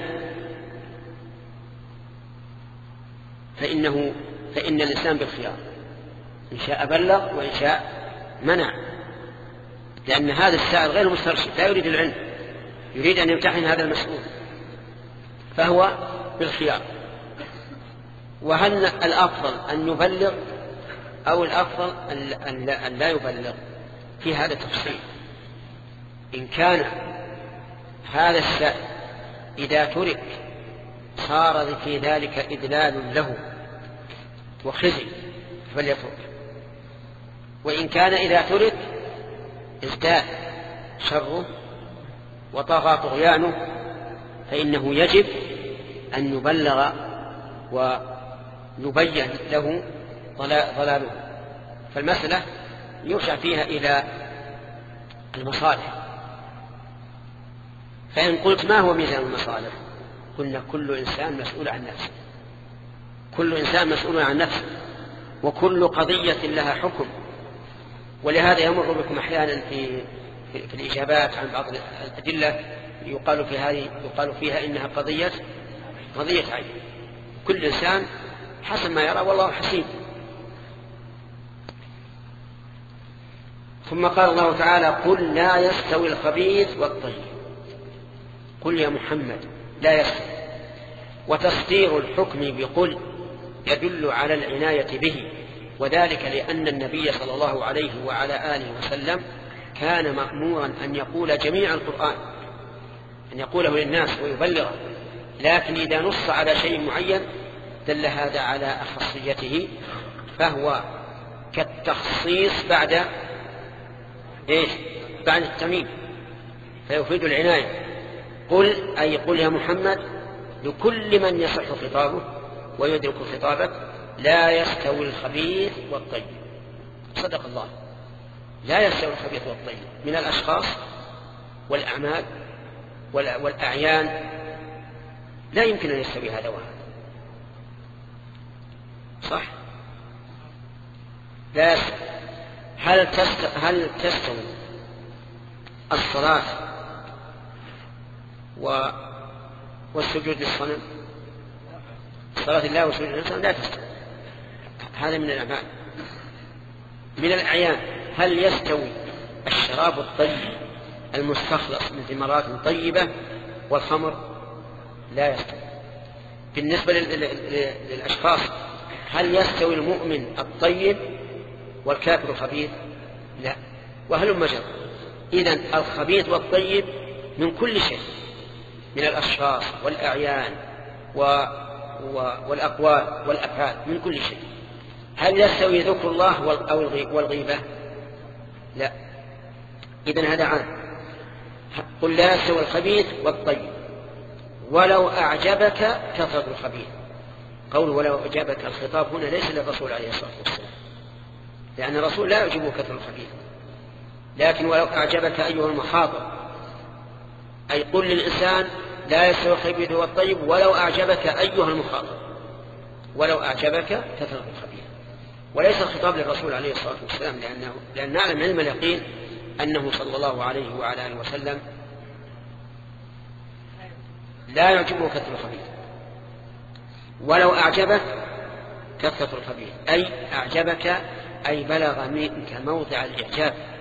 فإن الإنسان بالخيار، إن شاء بلغ وإن شاء منع، لأن هذا السائل غير مسترشد لا يريد العلم، يريد أن يمتحن هذا المسؤول، فهو بالخيار. وهل الأفضل أن يبلغ أو الأفضل أن لا يبلغ؟ في هذا تفصيل. إن كان هذا السائل إذا ترك صار في ذلك إذلال له وخزي فليترك، وإن كان إذا ترك ازداد شره وطغى طغيانه فإنه يجب أن يبلغ ويبين له ضلاله. فالمسألة يرجع فيها إلى المصالح. فإن قلت ما هو ميزان المصالح؟ قلنا كل إنسان مسؤول عن نفسه، كل إنسان مسؤول عن نفسه، وكل قضية لها حكم. ولهذا يمر بكم أحيانا في الإجابات عن بعض الأدلة يقال فيها إنها قضية عين، كل إنسان حسب ما يرى والله حسيب. ثم قال الله تعالى قل لا يستوي الخبيث والطيب. قل يا محمد لا يستوي. وتصدير الحكم بقل يدل على العناية به، وذلك لأن النبي صلى الله عليه وعلى آله وسلم كان مأمورا أن يقول جميع القرآن، أن يقوله للناس ويبلغه، لكن إذا نص على شيء معين دل هذا على أخصيته، فهو كالتخصيص بعد بعد التمييز، فيفيد العناية. قل أي قل يا محمد لكل من يصح خطابه ويدرك خطابك لا يستوي الخبيث والطيب. صدق الله، لا يستوي الخبيث والطيب من الأشخاص والأعمال والأعيان، لا يمكن أن يستوي هذا وهذا. صح؟ لا يستوي. هل تستوي الصلاة والسجود للصنم؟ صلاة الله والسجود للصنم لا تستوي. هذا من الأعمال. من الأعيان هل يستوي الشراب الطيب المستخلص من ثمرات طيبة والخمر؟ لا يستوي. بالنسبة للأشخاص هل يستوي المؤمن الطيب والكافر الخبيث؟ لا. وهل مجر. إذن الخبيث والطيب من كل شيء، من الأشخاص والأعيان والأقوال والأفعال، من كل شيء. هل يستوي ذكر الله والغيبة؟ لا. إذن هذا عام. قل لا يستوي الخبيث والطيب ولو أعجبك كثرة الخبيث. قوله ولو أعجبك الخطاب هنا ليس للرسول عليه الصلاة والسلام، لأن الرسول لا يعجبه كثرة الخبيث، لكن ولو أعجبك أيها المخاطب، أي قل للإنسان لا يستوي الخبيث والطيب ولو أعجبك أيها المخاطب، ولو أعجبك كثرة الخبيث. وليس الخطاب للرسول عليه الصلاة والسلام، لأن نعلم علم اليقين أنه صلى الله عليه وعلى آله وسلم لا يعجبه كثرة الخبيث. ولو أعجبك كثرة الخبيث أي أعجبك أي بلغ منك موضع الإعجاب،